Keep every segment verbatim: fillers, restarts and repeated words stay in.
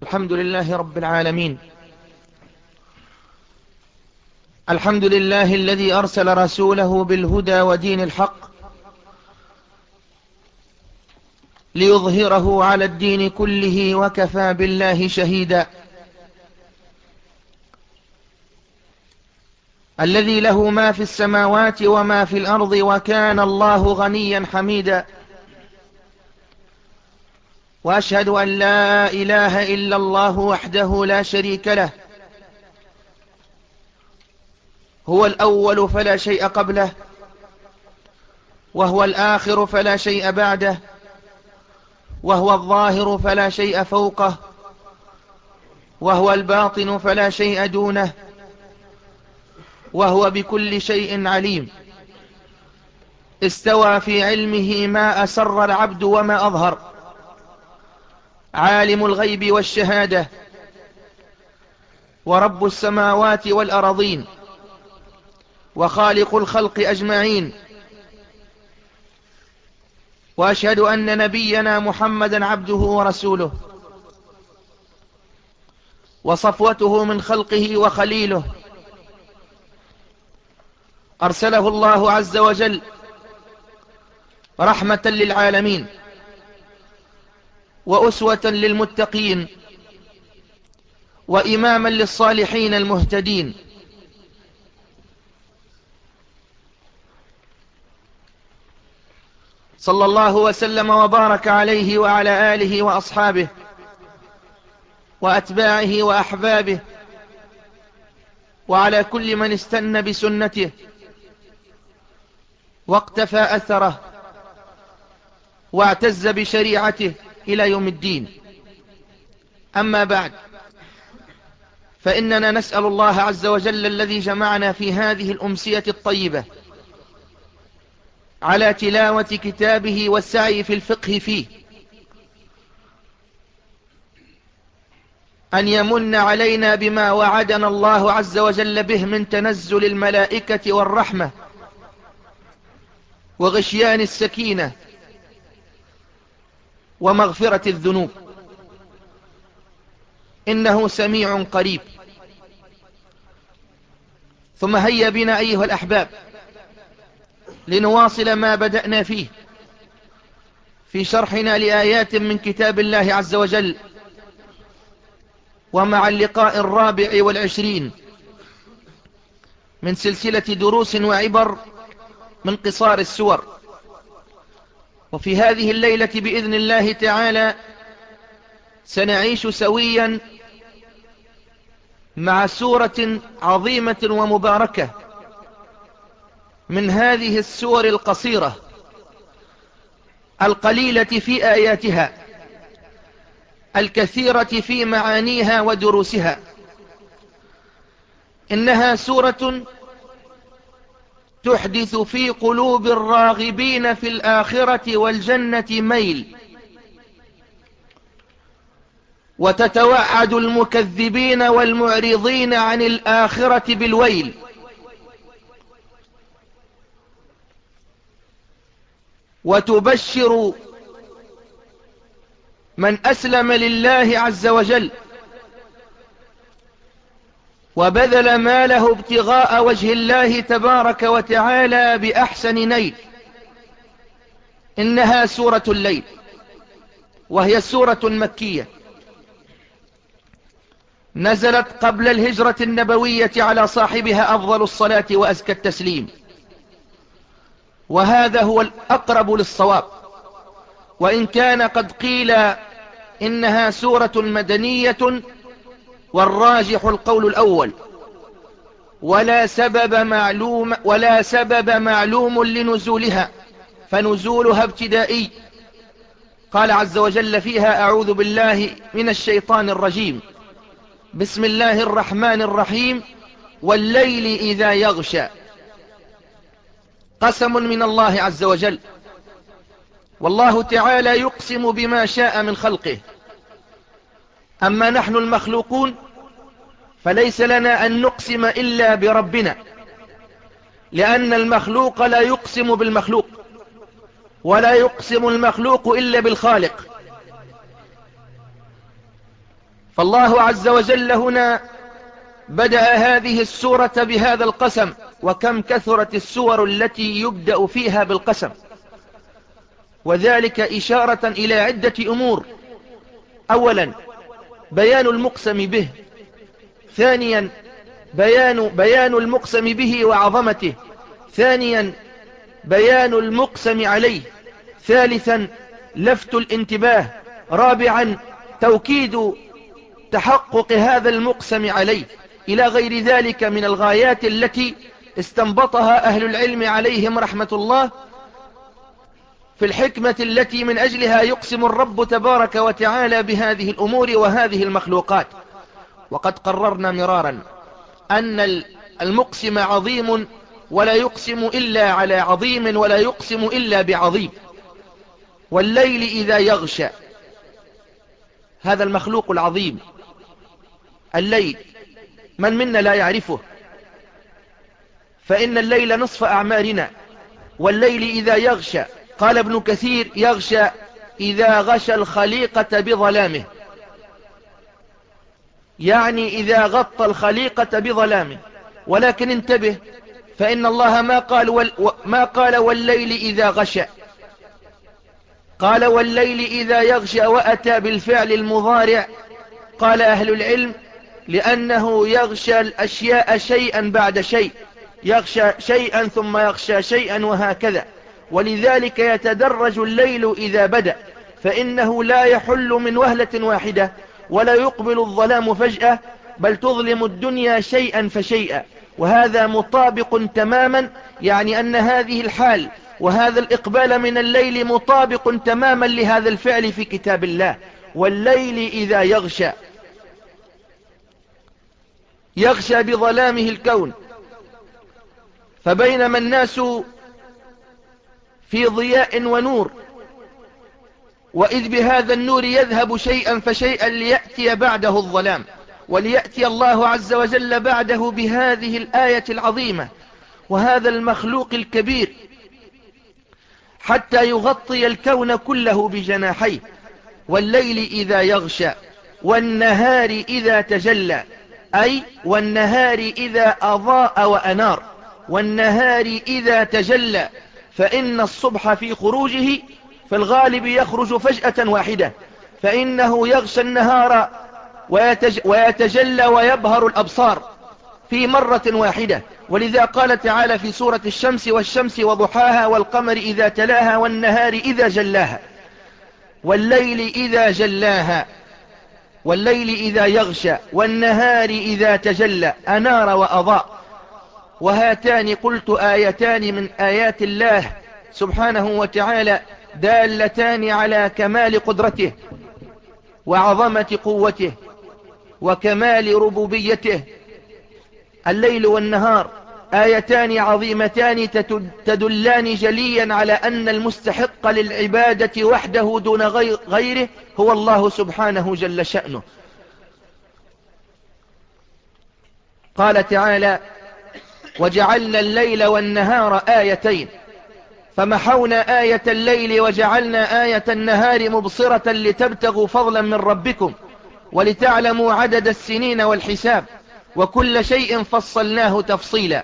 الحمد لله رب العالمين. الحمد لله الذي أرسل رسوله بالهدى ودين الحق ليظهره على الدين كله وكفى بالله شهيدا. الذي له ما في السماوات وما في الأرض وكان الله غنيا حميدا. وأشهد أن لا إله إلا الله وحده لا شريك له، هو الأول فلا شيء قبله، وهو الآخر فلا شيء بعده، وهو الظاهر فلا شيء فوقه، وهو الباطن فلا شيء دونه، وهو بكل شيء عليم. استوى في علمه ما أسر العبد وما أظهر، عالم الغيب والشهادة، ورب السماوات والأرضين، وخالق الخلق أجمعين. وأشهد أن نبينا محمدا عبده ورسوله، وصفوته من خلقه وخليله، أرسله الله عز وجل رحمة للعالمين وأسوة للمتقين وإماما للصالحين المهتدين. صلى الله وسلم وبارك عليه وعلى آله وأصحابه وأتباعه وأحبابه، وعلى كل من استنى بسنته واقتفى أثره واعتز بشريعته إلى يوم الدين. أما بعد، فإننا نسأل الله عز وجل الذي جمعنا في هذه الأمسية الطيبة على تلاوة كتابه والسعي في الفقه فيه أن يمن علينا بما وعدنا الله عز وجل به من تنزل الملائكة والرحمة وغشيان السكينة ومغفرة الذنوب، إنه سميع قريب. ثم هيا بنا أيها الأحباب لنواصل ما بدأنا فيه في شرحنا لآيات من كتاب الله عز وجل، ومع اللقاء الرابع والعشرين من سلسلة دروس وعبر من قصار السور. وفي هذه الليلة بإذن الله تعالى سنعيش سويا مع سورة عظيمة ومباركة من هذه السور القصيرة القليلة في آياتها، الكثيرة في معانيها ودروسها. إنها سورة تحدث في قلوب الراغبين في الآخرة والجنة ميل، وتتوعد المكذبين والمعرضين عن الآخرة بالويل. وتبشر من أسلم لله عز وجل وبذل ماله ابتغاء وجه الله تبارك وتعالى بأحسن نيل. إنها سورة الليل، وهي سورة مكية نزلت قبل الهجرة النبوية على صاحبها أفضل الصلاة وأزكى التسليم، وهذا هو الأقرب للصواب، وإن كان قد قيل إنها سورة مدنية، والراجح القول الأول، ولا سبب معلوم ولا سبب معلوم لنزولها، فنزولها ابتدائي. قال عز وجل فيها: أعوذ بالله من الشيطان الرجيم، بسم الله الرحمن الرحيم، والليل إذا يغشى. قسم من الله عز وجل، والله تعالى يقسم بما شاء من خلقه. أما نحن المخلوقون فليس لنا أن نقسم إلا بربنا، لأن المخلوق لا يقسم بالمخلوق، ولا يقسم المخلوق إلا بالخالق. فالله عز وجل هنا بدأ هذه السورة بهذا القسم، وكم كثرت السور التي يبدأ فيها بالقسم، وذلك إشارة إلى عدة أمور. أولا بيان المقسم به، ثانيا بيان, بيان المقسم به وعظمته، ثانيا بيان المقسم عليه، ثالثا لفت الانتباه، رابعا توكيد تحقق هذا المقسم عليه، إلى غير ذلك من الغايات التي استنبطها أهل العلم عليهم رحمة الله في الحكمة التي من أجلها يقسم الرب تبارك وتعالى بهذه الأمور وهذه المخلوقات. وقد قررنا مرارا أن المقسم عظيم، ولا يقسم إلا على عظيم، ولا يقسم إلا بعظيم. والليل إذا يغشى، هذا المخلوق العظيم، الليل من منا لا يعرفه؟ فإن الليل نصف أعمارنا. والليل إذا يغشى، قال ابن كثير يغشى إذا غشى الخليقة بظلامه، يعني إذا غطى الخليقة بظلامه. ولكن انتبه، فإن الله ما قال, وال ما قال والليل إذا غشى، قال والليل إذا يغشى، وأتى بالفعل المضارع. قال أهل العلم لأنه يغشى الأشياء شيئا بعد شيء، يغشى شيئا ثم يغشى شيئا وهكذا. ولذلك يتدرج الليل إذا بدأ، فإنه لا يحل من وهلة واحدة، ولا يقبل الظلام فجأة، بل تظلم الدنيا شيئا فشيئا. وهذا مطابق تماما، يعني أن هذه الحال وهذا الإقبال من الليل مطابق تماما لهذا الفعل في كتاب الله. والليل إذا يغشى، يغشى بظلامه الكون، فبينما الناس في ضياء ونور، وإذ بهذا النور يذهب شيئا فشيئا ليأتي بعده الظلام، وليأتي الله عز وجل بعده بهذه الآية العظيمة وهذا المخلوق الكبير، حتى يغطي الكون كله بجناحيه. والليل إذا يغشى والنهار إذا تجلى، أي والنهار إذا أضاء وأنار، والنهار إذا تجلى، فإن الصبح في خروجه في الغالب يخرج فجأة واحدة، فإنه يغشى النهار ويتج ويتجلى ويبهر الأبصار في مرة واحدة. ولذا قال تعالى في سورة الشمس: والشمس وضحاها والقمر إذا تلاها والنهار إذا جلاها والليل إذا جلاها. والليل إذا يغشى والنهار إذا تجلى، أنار وأضاء. وهاتان قلت آيتان من آيات الله سبحانه وتعالى دالتان على كمال قدرته وعظمة قوته وكمال ربوبيته. الليل والنهار آيتان عظيمتان تدلان جليا على أن المستحق للعبادة وحده دون غيره هو الله سبحانه جل شأنه. قال تعالى: وجعلنا الليل والنهار آيتين فمحونا آية الليل وجعلنا آية النهار مبصرة لتبتغوا فضلا من ربكم ولتعلموا عدد السنين والحساب وكل شيء فصلناه تفصيلا.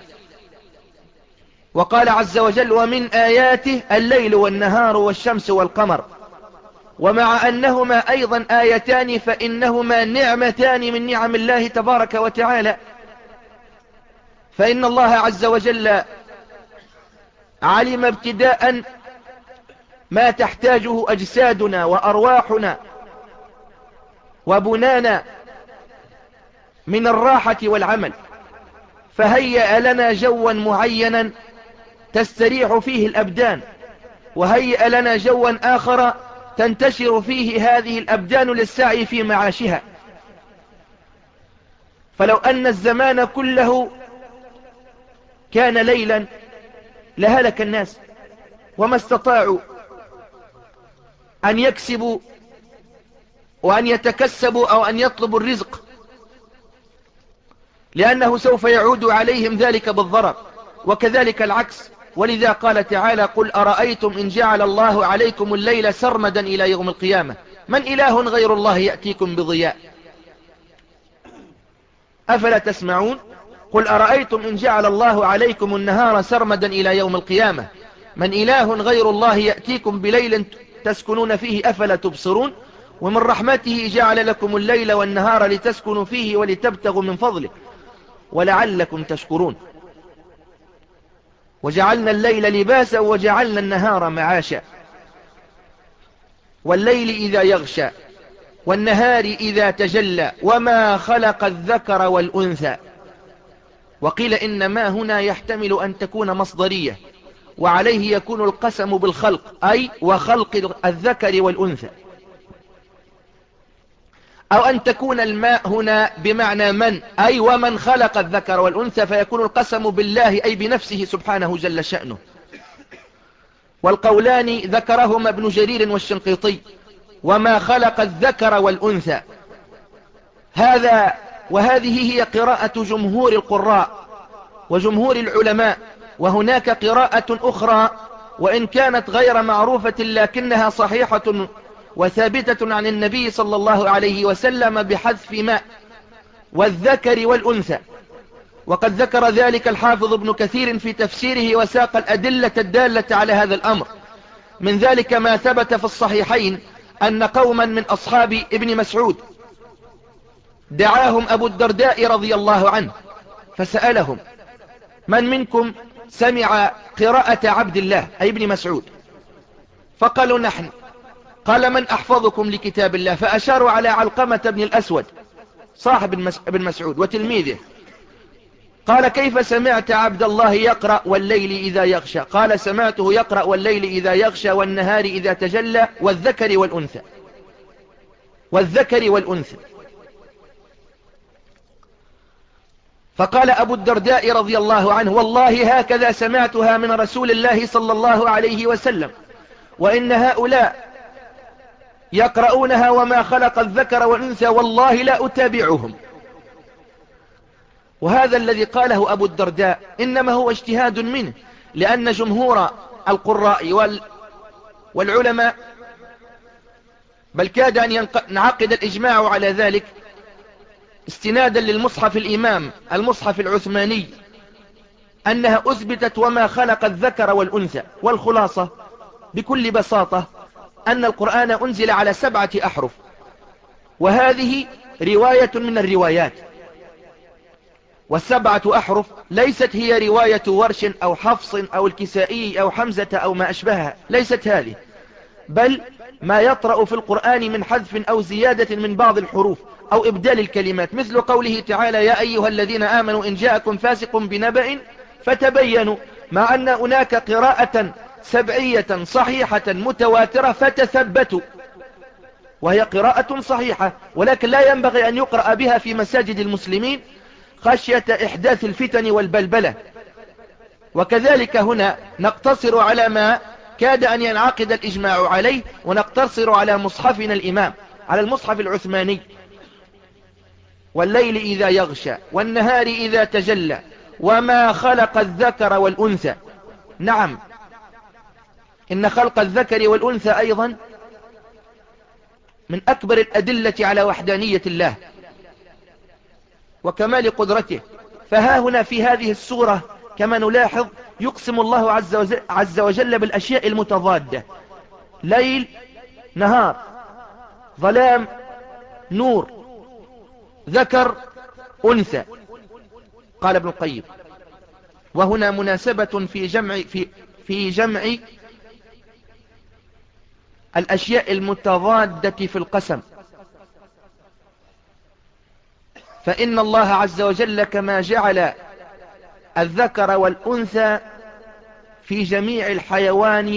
وقال عز وجل: ومن آياته الليل والنهار والشمس والقمر. ومع أنهما أيضا آيتان فإنهما نعمتان من نعم الله تبارك وتعالى، فإن الله عز وجل علم ابتداء ما تحتاجه أجسادنا وأرواحنا وبنانا من الراحة والعمل، فهيأ لنا جوا معينا تستريح فيه الأبدان، وهيأ لنا جوا آخر تنتشر فيه هذه الأبدان للسعي في معاشها. فلو أن الزمان كله كان ليلا لهلك الناس وما استطاعوا أن يكسبوا وأن يتكسبوا أو أن يطلبوا الرزق، لأنه سوف يعود عليهم ذلك بالضرر، وكذلك العكس. ولذا قال تعالى: قل أرأيتم إن جعل الله عليكم الليل سرمدا إلى يوم القيامة من إله غير الله يأتيكم بضياء. أفلا تسمعون؟ قل أرأيتم إن جعل الله عليكم النهار سرمدا إلى يوم القيامة من إله غير الله يأتيكم بليل تسكنون فيه أفلا تبصرون ومن رحمته جعل لكم الليل والنهار لتسكنوا فيه ولتبتغوا من فضله ولعلكم تشكرون وجعلنا الليل لباسا وجعلنا النهار معاشا والليل إذا يغشى والنهار إذا تجلى وما خلق الذكر والأنثى. وقيل إن ما هنا يحتمل أن تكون مصدرية وعليه يكون القسم بالخلق أي وخلق الذكر والأنثى، أو أن تكون الماء هنا بمعنى من أي ومن خلق الذكر والأنثى فيكون القسم بالله أي بنفسه سبحانه جل شأنه. والقولان ذكرهما ابن جرير والشنقيطي وما خلق الذكر والأنثى. هذا وهذه هي قراءة جمهور القراء وجمهور العلماء. وهناك قراءة أخرى وإن كانت غير معروفة لكنها صحيحة وثابتة عن النبي صلى الله عليه وسلم بحذف ماء والذكر والأنثى، وقد ذكر ذلك الحافظ ابن كثير في تفسيره وساق الأدلة الدالة على هذا الأمر. من ذلك ما ثبت في الصحيحين أن قوما من أصحاب ابن مسعود دعاهم أبو الدرداء رضي الله عنه فسألهم من منكم سمع قراءة عبد الله أي ابن مسعود؟ فقالوا نحن. قال من أحفظكم لكتاب الله؟ فأشاروا على علقمة بن الأسود صاحب ابن مسعود وتلميذه. قال كيف سمعت عبد الله يقرأ والليل إذا يغشى؟ قال سمعته يقرأ والليل إذا يغشى والنهار إذا تجلى والذكر والأنثى والذكر والأنثى. فقال أبو الدرداء رضي الله عنه والله هكذا سمعتها من رسول الله صلى الله عليه وسلم وإن هؤلاء يقرؤونها وما خلق الذكر والأنثى والله لا أتابعهم. وهذا الذي قاله أبو الدرداء إنما هو اجتهاد منه، لأن جمهور القراء وال والعلماء بل كاد أن ينعقد الإجماع على ذلك استنادا للمصحف الإمام المصحف العثماني أنها أثبتت وما خلق الذكر والأنثى. والخلاصة بكل بساطة أن القرآن أنزل على سبعة أحرف، وهذه رواية من الروايات، والسبعة أحرف ليست هي رواية ورش أو حفص أو الكسائي أو حمزة أو ما أشبهها، ليست هذه، بل ما يطرأ في القرآن من حذف أو زيادة من بعض الحروف أو إبدال الكلمات، مثل قوله تعالى يا أيها الذين آمنوا إن جاءكم فاسق بنبأ فتبينوا، مع أن هناك قراءة سبعية صحيحة متواترة فتثبتوا، وهي قراءة صحيحة ولكن لا ينبغي أن يقرأ بها في مساجد المسلمين خشية إحداث الفتن والبلبلة. وكذلك هنا نقتصر على ما كاد أن ينعقد الإجماع عليه، ونقتصر على مصحفنا الإمام على المصحف العثماني والليل إذا يغشى والنهار إذا تجلى وما خلق الذكر والأنثى. نعم، إن خلق الذكر والأنثى أيضا من أكبر الأدلة على وحدانية الله وكمال قدرته. فها هنا في هذه السورة كما نلاحظ يقسم الله عز وجل, عز وجل بالأشياء المتضادة، ليل نهار، ظلام نور، ذكر أنثى. قال ابن القيم وهنا مناسبة في جمع في في جمع الأشياء المتضادة في القسم، فإن الله عز وجل كما جعل الذكر والأنثى في جميع الحيوان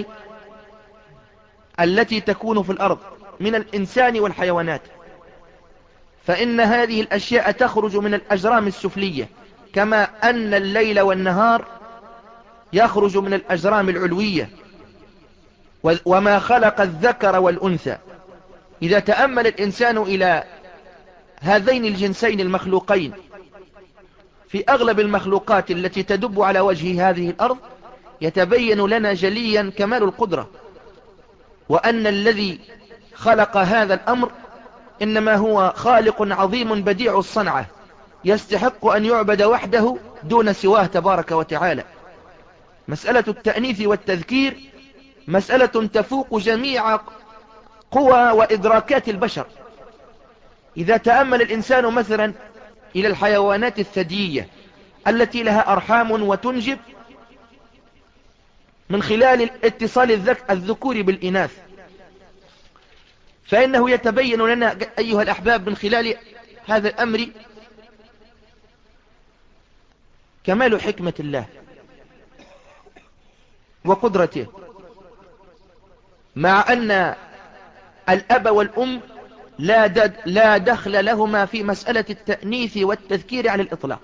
التي تكون في الأرض من الإنسان والحيوانات، فإن هذه الأشياء تخرج من الأجرام السفلية، كما أن الليل والنهار يخرج من الأجرام العلوية. وما خلق الذكر والأنثى، إذا تأمل الإنسان إلى هذين الجنسين المخلوقين في أغلب المخلوقات التي تدب على وجه هذه الأرض يتبين لنا جليا كمال القدرة، وأن الذي خلق هذا الأمر إنما هو خالق عظيم بديع الصنعة يستحق أن يعبد وحده دون سواه تبارك وتعالى. مسألة التأنيث والتذكير مسألة تفوق جميع قوى وإدراكات البشر. إذا تأمل الإنسان مثلا إلى الحيوانات الثديية التي لها أرحام وتنجب من خلال اتصال الذكور بالإناث، فإنه يتبين لنا أيها الأحباب من خلال هذا الأمر كمال حكمة الله وقدرته، مع أن الأب والأم لا, لا دخل لهما في مسألة التأنيث والتذكير على الإطلاق،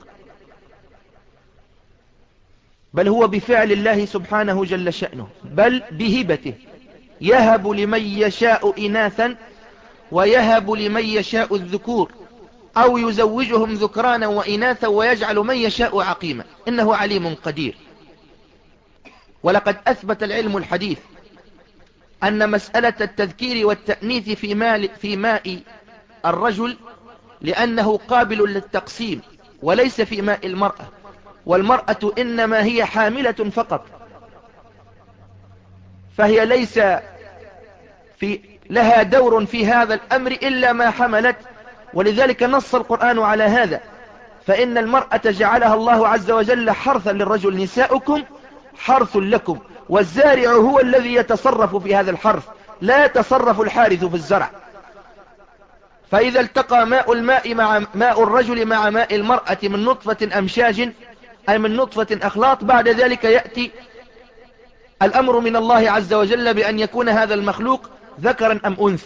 بل هو بفعل الله سبحانه جل شأنه، بل بهبته، يهب لمن يشاء إناثا ويهب لمن يشاء الذكور أو يزوجهم ذكرانا وإناثا ويجعل من يشاء عقيما، إنه عليم قدير. ولقد أثبت العلم الحديث أن مسألة التذكير والتأنيث في ماء, في ماء الرجل لأنه قابل للتقسيم وليس في ماء المرأة، والمرأة إنما هي حاملة فقط، فهي ليس في لها دور في هذا الأمر إلا ما حملت، ولذلك نص القرآن على هذا، فإن المرأة جعلها الله عز وجل حرثا للرجل، نساؤكم حرث لكم، والزارع هو الذي يتصرف في هذا الحرث، لا يتصرف الحارث في الزرع. فإذا التقى ماء الماء مع ماء الرجل مع ماء المرأة من نطفة أمشاج أي من نطفة أخلاط، بعد ذلك يأتي الأمر من الله عز وجل بأن يكون هذا المخلوق ذكرا أم أنثى.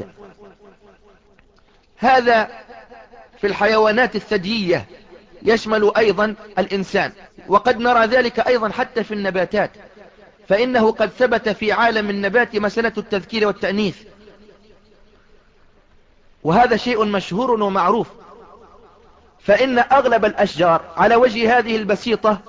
هذا في الحيوانات الثديية، يشمل أيضا الإنسان، وقد نرى ذلك أيضا حتى في النباتات، فإنه قد ثبت في عالم النبات مسألة التذكير والتأنيث، وهذا شيء مشهور ومعروف. فإن أغلب الأشجار على وجه هذه البسيطة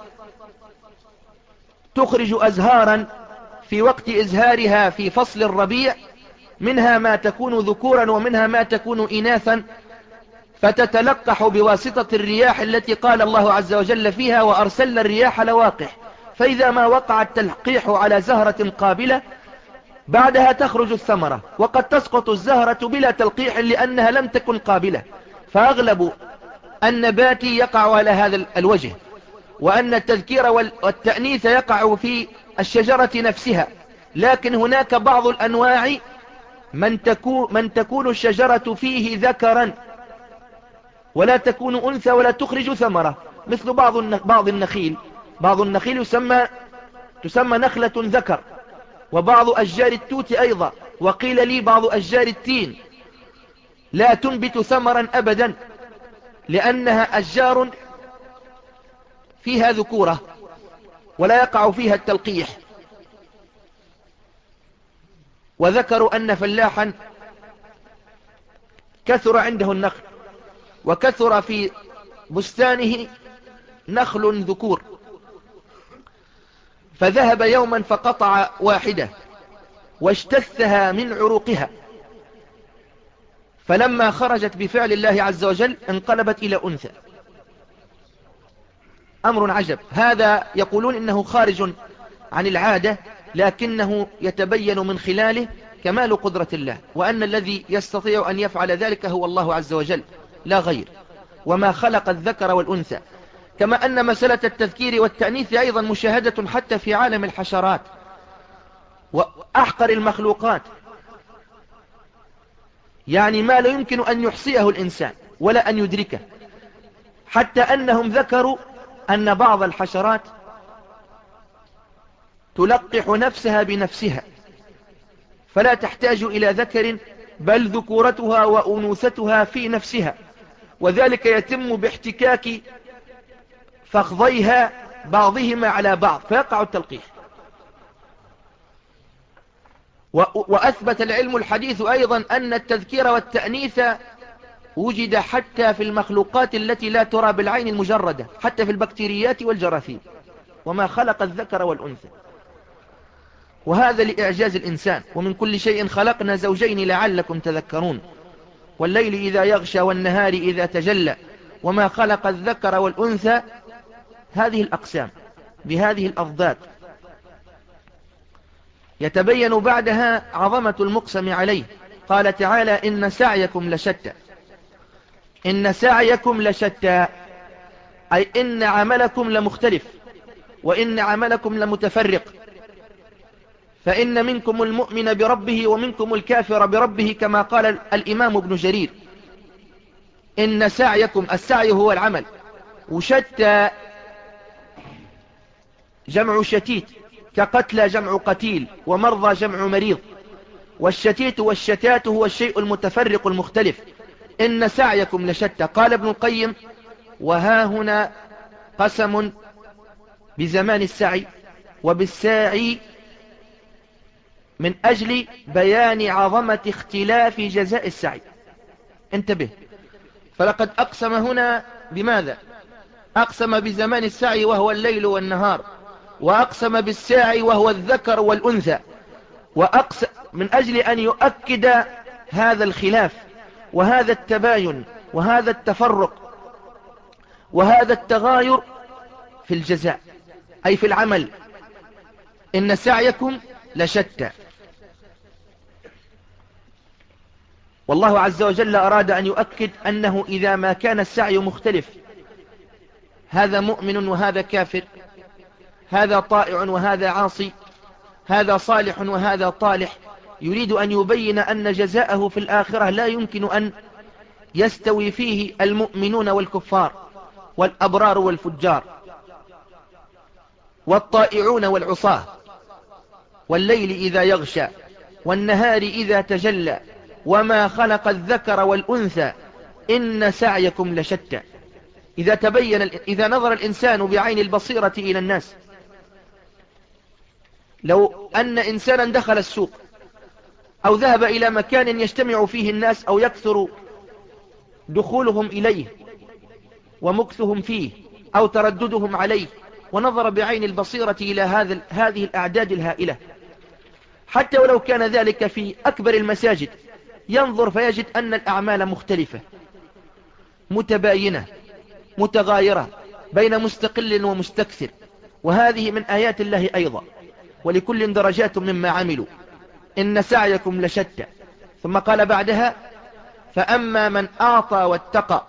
تخرج أزهارا في وقت إزهارها في فصل الربيع، منها ما تكون ذكورا ومنها ما تكون إناثا، فتتلقح بواسطة الرياح التي قال الله عز وجل فيها وأرسلنا الرياح لواقح، فإذا ما وقع التلقيح على زهرة قابلة بعدها تخرج الثمرة، وقد تسقط الزهرة بلا تلقيح لأنها لم تكن قابلة. فأغلب النبات يقع على هذا الوجه، وأن التذكير والتأنيث يقع في الشجرة نفسها، لكن هناك بعض الأنواع من تكون, من تكون الشجرة فيه ذكرا ولا تكون أنثى ولا تخرج ثمرة، مثل بعض بعض النخيل. بعض النخيل يسمى تسمى نخلة ذكر، وبعض أشجار التوت أيضا، وقيل لي بعض أشجار التين لا تنبت ثمرا أبدا لأنها أشجار فيها ذكورة ولا يقع فيها التلقيح. وذكروا أن فلاحا كثر عنده النخل وكثر في بستانه نخل ذكور، فذهب يوما فقطع واحدة واجتثها من عروقها، فلما خرجت بفعل الله عز وجل انقلبت إلى أنثى. أمر عجب، هذا يقولون إنه خارج عن العادة، لكنه يتبين من خلاله كمال قدرة الله، وأن الذي يستطيع أن يفعل ذلك هو الله عز وجل لا غير، وما خلق الذكر والأنثى. كما أن مسألة التذكير والتأنيث أيضا مشاهدة حتى في عالم الحشرات وأحقر المخلوقات، يعني ما لا يمكن أن يحصيه الإنسان ولا أن يدركه، حتى أنهم ذكروا أن بعض الحشرات تلقح نفسها بنفسها فلا تحتاج إلى ذكر، بل ذكورتها وأنوثتها في نفسها، وذلك يتم باحتكاك فخذيها بعضهما على بعض فيقع التلقيح. وأثبت العلم الحديث أيضا أن التذكير والتأنيث وجد حتى في المخلوقات التي لا ترى بالعين المجردة، حتى في البكتيريات والجراثيم، وما خلق الذكر والأنثى، وهذا لإعجاز الإنسان. ومن كل شيء خلقنا زوجين لعلكم تذكرون، والليل إذا يغشى والنهار إذا تجلى وما خلق الذكر والأنثى، هذه الأقسام بهذه الأضداد. يتبين بعدها عظمة المقسم عليه. قال تعالى إن سعيكم لشتى. إن سعيكم لشتى أي إن عملكم لمختلف، وإن عملكم لمتفرق. فإن منكم المؤمن بربه ومنكم الكافر بربه، كما قال الإمام ابن جرير. إن سعيكم، السعي هو العمل، وشتى جمع شتيت، كقتلى جمع قتيل، ومرضى جمع مريض. والشتيت والشتات هو الشيء المتفرق المختلف. إن سعيكم لشتى. قال ابن القيم وها هنا قسم بزمان السعي وبالساعي من أجل بيان عظمة اختلاف جزاء السعي. انتبه، فلقد أقسم هنا بماذا؟ أقسم بزمان السعي وهو الليل والنهار، وأقسم بالساعي وهو الذكر والأنثى، وأقسم من أجل أن يؤكد هذا الخلاف وهذا التباين وهذا التفرق وهذا التغاير في الجزاء، أي في العمل. إن سعيكم لشتى. والله عز وجل أراد أن يؤكد أنه إذا ما كان السعي مختلف، هذا مؤمن وهذا كافر، هذا طائع وهذا عاصي، هذا صالح وهذا طالح، يريد أن يبين أن جزاءه في الآخرة لا يمكن أن يستوي فيه المؤمنون والكفار والأبرار والفجار والطائعون والعصاة، والليل إذا يغشى والنهار إذا تجلى وما خلق الذكر والأنثى إن سعيكم لشتى. إذا تبين إذا نظر الإنسان بعين البصيرة إلى الناس، لو أن إنسانا دخل السوق أو ذهب إلى مكان يجتمع فيه الناس أو يكثر دخولهم إليه ومكثهم فيه أو ترددهم عليه، ونظر بعين البصيرة إلى هذا هذه الأعداد الهائلة، حتى ولو كان ذلك في أكبر المساجد، ينظر فيجد أن الأعمال مختلفة متباينة متغايرة بين مستقل ومستكثر. وهذه من آيات الله أيضا، ولكل درجات مما عملوا. إن سعيكم لشتى. ثم قال بعدها فأما من أعطى واتقى.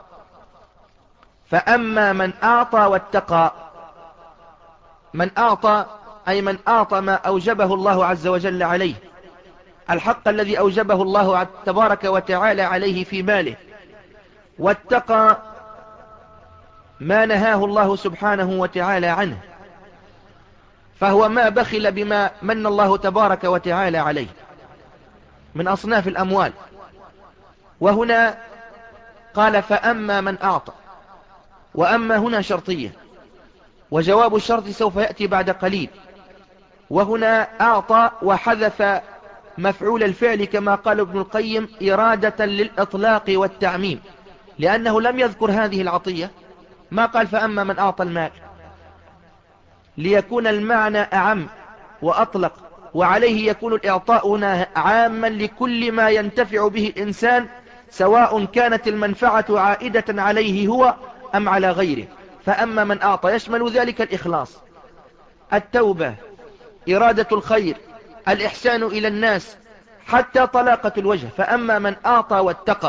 فأما من أعطى واتقى، من أعطى أي من أعطى ما أوجبه الله عز وجل عليه، الحق الذي أوجبه الله تبارك وتعالى عليه في ماله، واتقى ما نهاه الله سبحانه وتعالى عنه، فهو ما بخل بما من الله تبارك وتعالى عليه من أصناف الأموال. وهنا قال فأما من أعطى، وأما هنا شرطية، وجواب الشرط سوف يأتي بعد قليل. وهنا أعطى وحذف مفعول الفعل كما قال ابن القيم إرادة للإطلاق والتعميم، لأنه لم يذكر هذه العطية، ما قال فأما من أعطى المال، ليكون المعنى أعم وأطلق، وعليه يكون الإعطاء هنا عاما لكل ما ينتفع به الإنسان، سواء كانت المنفعة عائدة عليه هو أم على غيره. فأما من أعطى يشمل ذلك الإخلاص، التوبة، إرادة الخير، الإحسان إلى الناس، حتى طلاقة الوجه. فأما من أعطى واتقى.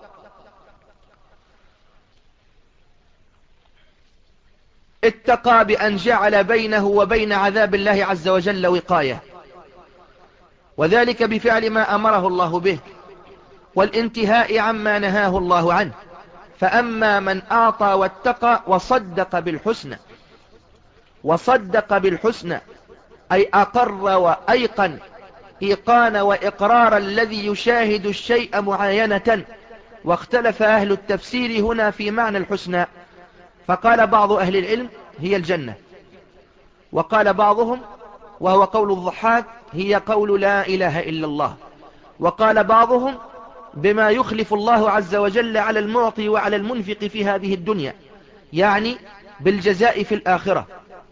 اتقى بأن جعل بينه وبين عذاب الله عز وجل وقاية، وذلك بفعل ما أمره الله به والانتهاء عما نهاه الله عنه. فأما من أعطى واتقى وصدق بالحسنى. وصدق بالحسنى أي أقر وأيقن إيقان وإقرار الذي يشاهد الشيء معاينة. واختلف أهل التفسير هنا في معنى الحسنى، فقال بعض أهل العلم هي الجنة، وقال بعضهم وهو قول الضحاك هي قول لا إله إلا الله، وقال بعضهم بما يخلف الله عز وجل على المعطي وعلى المنفق في هذه الدنيا، يعني بالجزاء في الآخرة.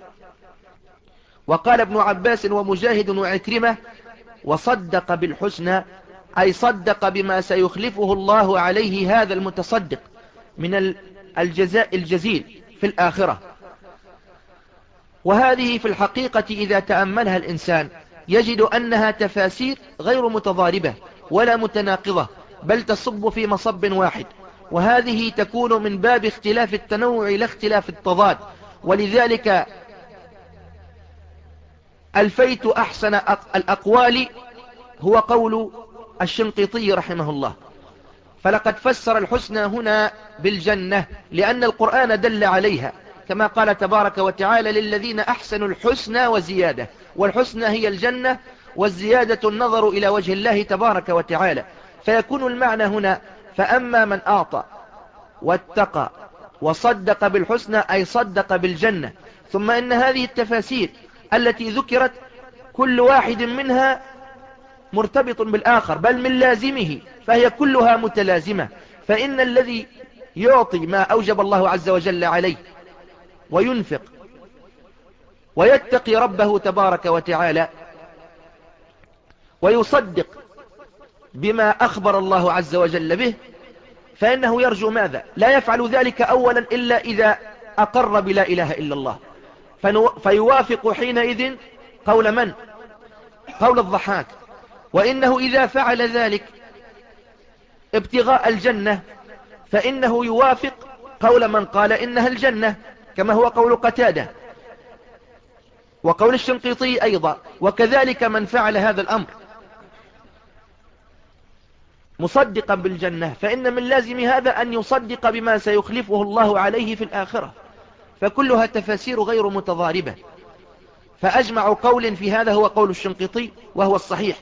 وقال ابن عباس ومجاهد وعكرمة وصدق بالحسنى أي صدق بما سيخلفه الله عليه هذا المتصدق من الجزاء الجزيل في الآخرة. وهذه في الحقيقة إذا تأملها الإنسان يجد أنها تفاسير غير متضاربة ولا متناقضة، بل تصب في مصب واحد، وهذه تكون من باب اختلاف التنوع لا اختلاف التضاد. ولذلك الفيت أحسن الأقوال هو قول الشنقيطي رحمه الله، فلقد فسر الحسنى هنا بالجنة لأن القرآن دل عليها، كما قال تبارك وتعالى للذين أحسنوا الحسنى وزيادة، والحسنى هي الجنة، والزيادة النظر إلى وجه الله تبارك وتعالى. فيكون المعنى هنا فأما من أعطى واتقى وصدق بالحسنى أي صدق بالجنة. ثم إن هذه التفاسير التي ذكرت كل واحد منها مرتبط بالآخر، بل من لازمه، فهي كلها متلازمة. فإن الذي يعطي ما أوجب الله عز وجل عليه وينفق ويتقي ربه تبارك وتعالى ويصدق بما أخبر الله عز وجل به، فإنه يرجو ماذا؟ لا يفعل ذلك أولا إلا إذا أقر بلا إله إلا الله، فيوافق حينئذ قول من؟ قول الضحاك. وإنه إذا فعل ذلك ابتغاء الجنة فإنه يوافق قول من قال إنها الجنة، كما هو قول قتادة وقول الشنقيطي أيضا. وكذلك من فعل هذا الأمر مصدقا بالجنة فإن من لازم هذا أن يصدق بما سيخلفه الله عليه في الآخرة. فكلها تفاسير غير متضاربة، فأجمع قول في هذا هو قول الشنقيطي وهو الصحيح،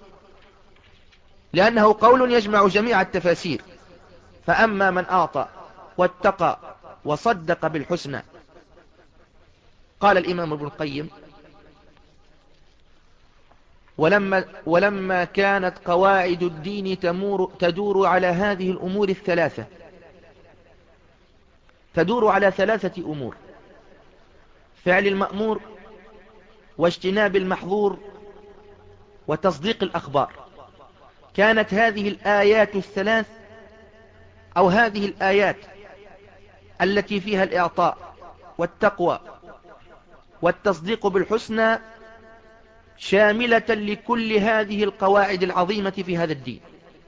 لأنه قول يجمع جميع التفاسير. فأما من أعطى واتقى وصدق بالحسنى، قال الإمام ابن القيم ولما, ولما كانت قواعد الدين تمور تدور على هذه الأمور الثلاثة، تدور على ثلاثة أمور: فعل المأمور واجتناب المحظور وتصديق الأخبار. كانت هذه الآيات الثلاث أو هذه الآيات التي فيها الإعطاء والتقوى والتصديق بالحسنى شاملة لكل هذه القواعد العظيمة في هذا الدين.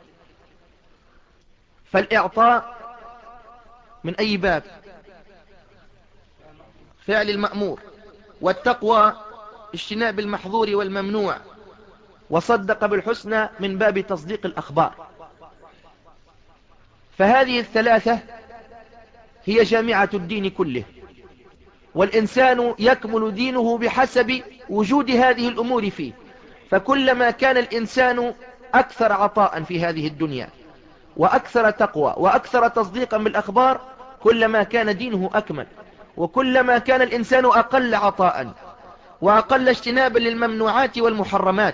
فالإعطاء من أي باب؟ فعل المأمور، والتقوى اجتناب المحظور والممنوع، وصدق بالحسنى من باب تصديق الأخبار. فهذه الثلاثة هي جامعة الدين كله، والإنسان يكمل دينه بحسب وجود هذه الأمور فيه. فكلما كان الإنسان أكثر عطاء في هذه الدنيا وأكثر تقوى وأكثر تصديقا بالأخبار كلما كان دينه أكمل، وكلما كان الإنسان أقل عطاء وأقل اجتنابا للممنوعات والمحرمات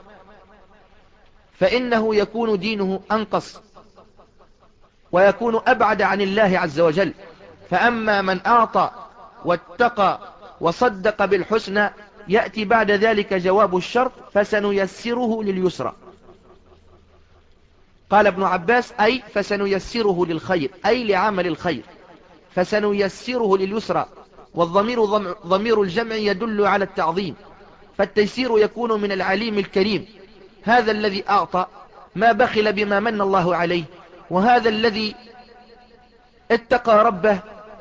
فإنه يكون دينه أنقص ويكون أبعد عن الله عز وجل. فأما من أعطى واتقى وصدق بالحسنى يأتي بعد ذلك جواب الشرط: فسنيسره لليسرى. قال ابن عباس: أي فسنيسره للخير، أي لعمل الخير، فسنيسره لليسرى. والضمير ضمير الجمع يدل على التعظيم، فالتيسير يكون من العليم الكريم. هذا الذي أعطى ما بخل بما من الله عليه، وهذا الذي اتقى ربه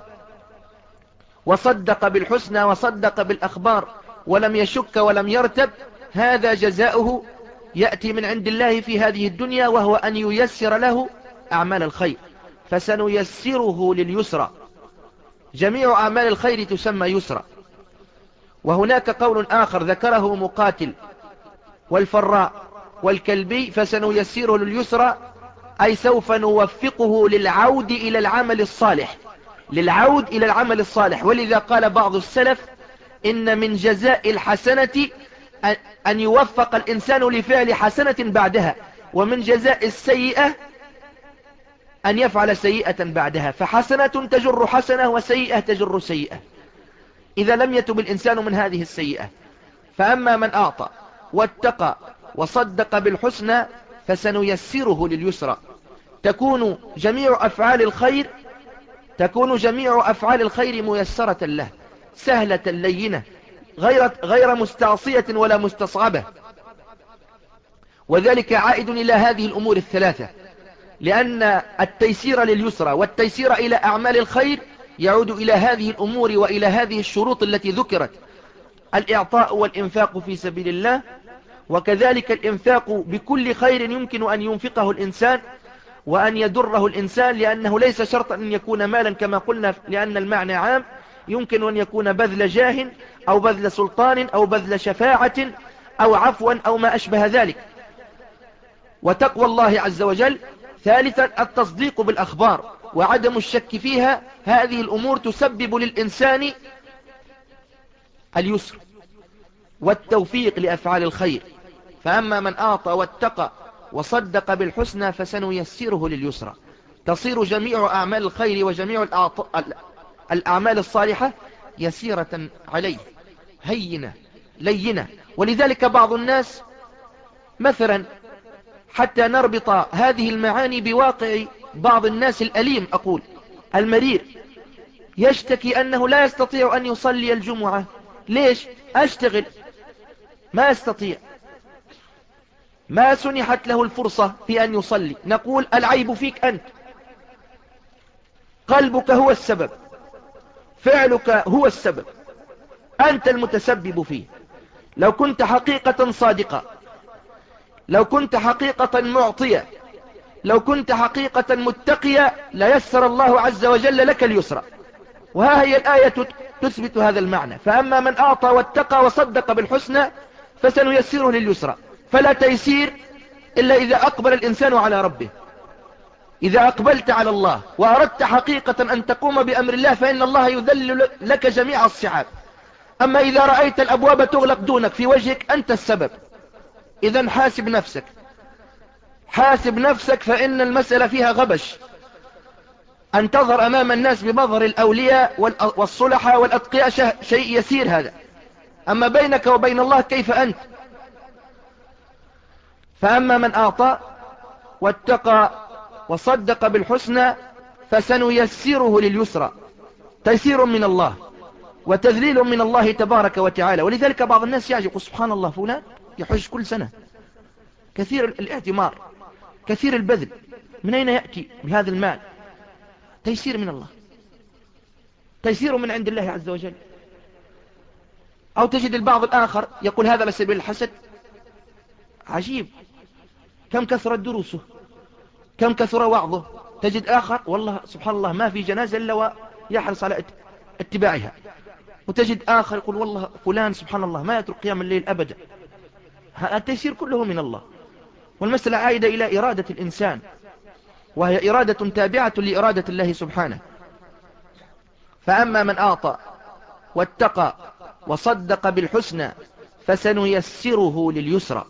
وصدق بالحسنى وصدق بالأخبار ولم يشك ولم يرتب، هذا جزاؤه يأتي من عند الله في هذه الدنيا، وهو أن ييسر له أعمال الخير. فسنيسره لليسرى، جميع أعمال الخير تسمى يسرى. وهناك قول آخر ذكره مقاتل والفراء والكلبي: فسنيسره لليسرى، أي سوف نوفقه للعود إلى العمل الصالح، للعود إلى العمل الصالح. ولذا قال بعض السلف: إن من جزاء الحسنة أن يوفق الإنسان لفعل حسنة بعدها، ومن جزاء السيئة أن يفعل سيئة بعدها، فحسنة تجر حسنة وسيئة تجر سيئة إذا لم يتب الإنسان من هذه السيئة. فأما من أعطى واتقى وصدق تكون جميع أفعال الخير ميسرة له، سهلة لينة، غير, غير مستعصية ولا مستصعبة. وذلك عائد إلى هذه الأمور الثلاثة، لأن التيسير لليسرى والتيسير إلى أعمال الخير يعود إلى هذه الأمور وإلى هذه الشروط التي ذكرت: الإعطاء والإنفاق في سبيل الله، وكذلك الإنفاق بكل خير يمكن أن ينفقه الإنسان وأن يدره الإنسان، لأنه ليس شرطا أن يكون مالا كما قلنا، لأن المعنى عام، يمكن أن يكون بذل جاه أو بذل سلطان أو بذل شفاعة أو عفوا أو ما أشبه ذلك. وتقوى الله عز وجل. ثالثا التصديق بالأخبار وعدم الشك فيها. هذه الأمور تسبب للإنسان اليسر والتوفيق لأفعال الخير. فأما من أعطى واتقى وصدق بالحسنى فسنيسره لليسرى. تصير جميع أعمال الخير وجميع الأعمال الصالحة يسيرة عليه، هينة لينة. ولذلك بعض الناس مثلا، حتى نربط هذه المعاني بواقع بعض الناس الأليم، أقول المرير، يشتكي أنه لا يستطيع أن يصلي الجمعة. ليش؟ أشتغل، ما يستطيع، ما سنحت له الفرصة في أن يصلي. نقول العيب فيك أنت، قلبك هو السبب، فعلك هو السبب، أنت المتسبب فيه. لو كنت حقيقة صادقة، لو كنت حقيقة معطية، لو كنت حقيقة متقية، ليسر الله عز وجل لك اليسرى. وها هي الآية تثبت هذا المعنى: فأما من أعطى واتقى وصدق بالحسنى فسنيسره لليسرى. فلا تيسير إلا إذا أقبل الإنسان على ربه. إذا أقبلت على الله وأردت حقيقة أن تقوم بأمر الله فإن الله يذلل لك جميع الصعاب. أما إذا رأيت الأبواب تغلق دونك في وجهك، أنت السبب. إذن حاسب نفسك، حاسب نفسك، فإن المسألة فيها غبش أن تظهر أمام الناس بمظهر الأولياء والصلحاء والأتقياء، شيء يسير هذا. أما بينك وبين الله كيف أنت؟ فأما من أعطى واتقى وصدق بالحسنى فسنيسره لليسرى. تيسير من الله وتذليل من الله تبارك وتعالى. ولذلك بعض الناس يعجب: سبحان الله، فلان يحج كل سنة، كثير الاعتمار، كثير البذل، من أين يأتي بهذا المال؟ تيسير من الله، تيسير من عند الله عز وجل. أو تجد البعض الآخر يقول هذا لسبيل الحسد. عجيب، كم كثرت دروسه، كم كثر وعظه. تجد آخر والله سبحان الله ما في جنازة إلا ويحرص على اتباعها. وتجد آخر يقول والله فلان سبحان الله ما يترك قيام الليل أبدا. التيسير كله من الله. والمسألة عائدة إلى إرادة الإنسان، وهي إرادة تابعة لإرادة الله سبحانه. فأما من أعطى واتقى وصدق بالحسنى فسنيسره لليسرى.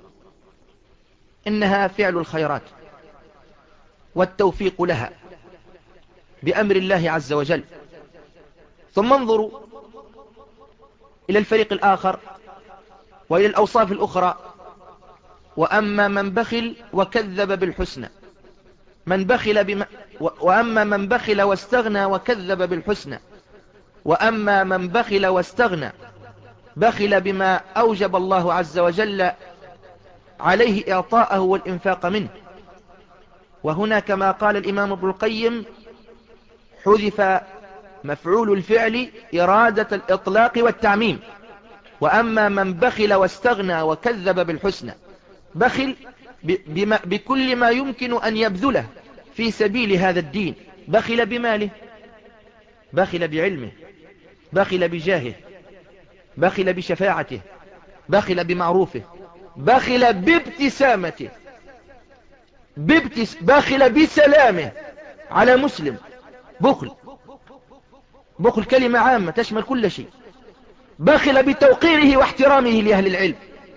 إنها فعل الخيرات والتوفيق لها بأمر الله عز وجل. ثم انظروا إلى الفريق الآخر وإلى الأوصاف الأخرى: وأما من بخل وكذب بالحسنى، من بخل بما وأما من بخل واستغنى وكذب بالحسنى. وأما من بخل واستغنى، بخل بما أوجب الله عز وجل عليه إعطاءه والإنفاق منه. وهنا كما قال الإمام ابن القيم حذف مفعول الفعل إرادة الإطلاق والتعميم. وأما من بخل واستغنى وكذب بالحسنى، بخل بما بكل ما يمكن أن يبذله في سبيل هذا الدين. بخل بماله، بخل بعلمه، بخل بجاهه، بخل بشفاعته، بخل بمعروفه، بخل بابتسامته، بابتس بخل بسلامه على مسلم. بخل، بخل كلمة عامة تشمل كل شيء. بخل بتوقيره واحترامه لأهل العلم.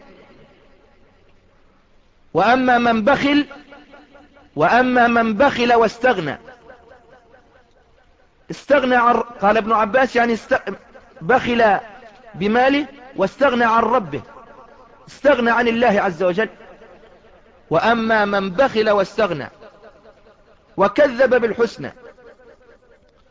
وأما من بخل وأما من بخل واستغنى، استغنى عن، قال ابن عباس يعني است... بخل بماله واستغنى عن ربه، استغنى عن الله عز وجل. وأما من بخل واستغنى وكذب بالحسنى،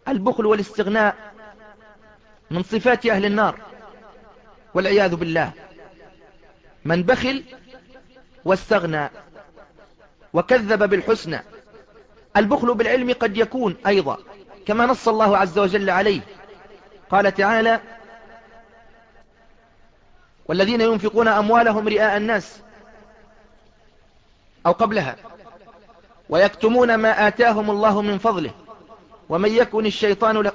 البخل والاستغناء من صفات أهل النار والعياذ بالله. من بخل واستغنى وكذب بالحسنى. البخل بالعلم قد يكون أيضا كما نص الله عز وجل عليه، قال تعالى: والذين ينفقون أموالهم رئاء الناس، أو قبلها: ويكتمون ما آتاهم الله من فضله ومن يكن الشيطان له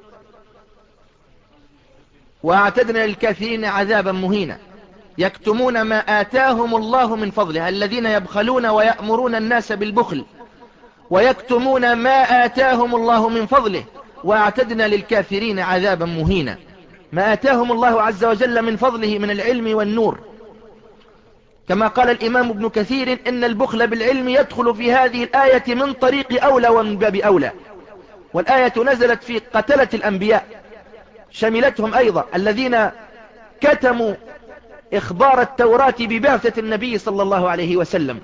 وأعتدنا للكافرين عذابا مهينا. يكتمون ما آتاهم الله من فضله، الذين يبخلون ويأمرون الناس بالبخل، ويكتمون ما آتاهم الله من فضله وأعتدنا للكافرين عذابا مهينا. ما آتاهم الله عز وجل من فضله من العلم والنور، كما قال الإمام ابن كثير: إن البخل بالعلم يدخل في هذه الآية من طريق أولى ومن باب أولى. والآية نزلت في قتلة الأنبياء، شملتهم أيضا الذين كتموا إخبار التوراة ببعثة النبي صلى الله عليه وسلم.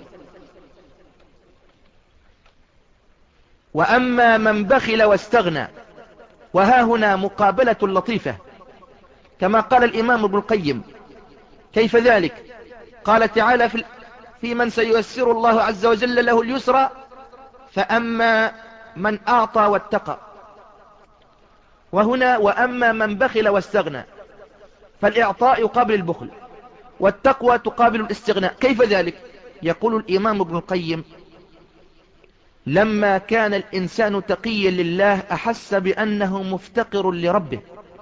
وأما من بخل واستغنى، وها هنا مقابلة لطيفة، كما قال الإمام ابن القيم: كيف ذلك؟ قال تعالى في, في من سييسر الله عز وجل له اليسرى، فأما من أعطى واتقى. وهنا وأما من بخل واستغنى، فالإعطاء يقابل البخل، والتقوى تقابل الاستغناء. كيف ذلك؟ يقول الإمام ابن القيم: لما كان الإنسان تقيا لله أحس بأنه مفتقر لربه،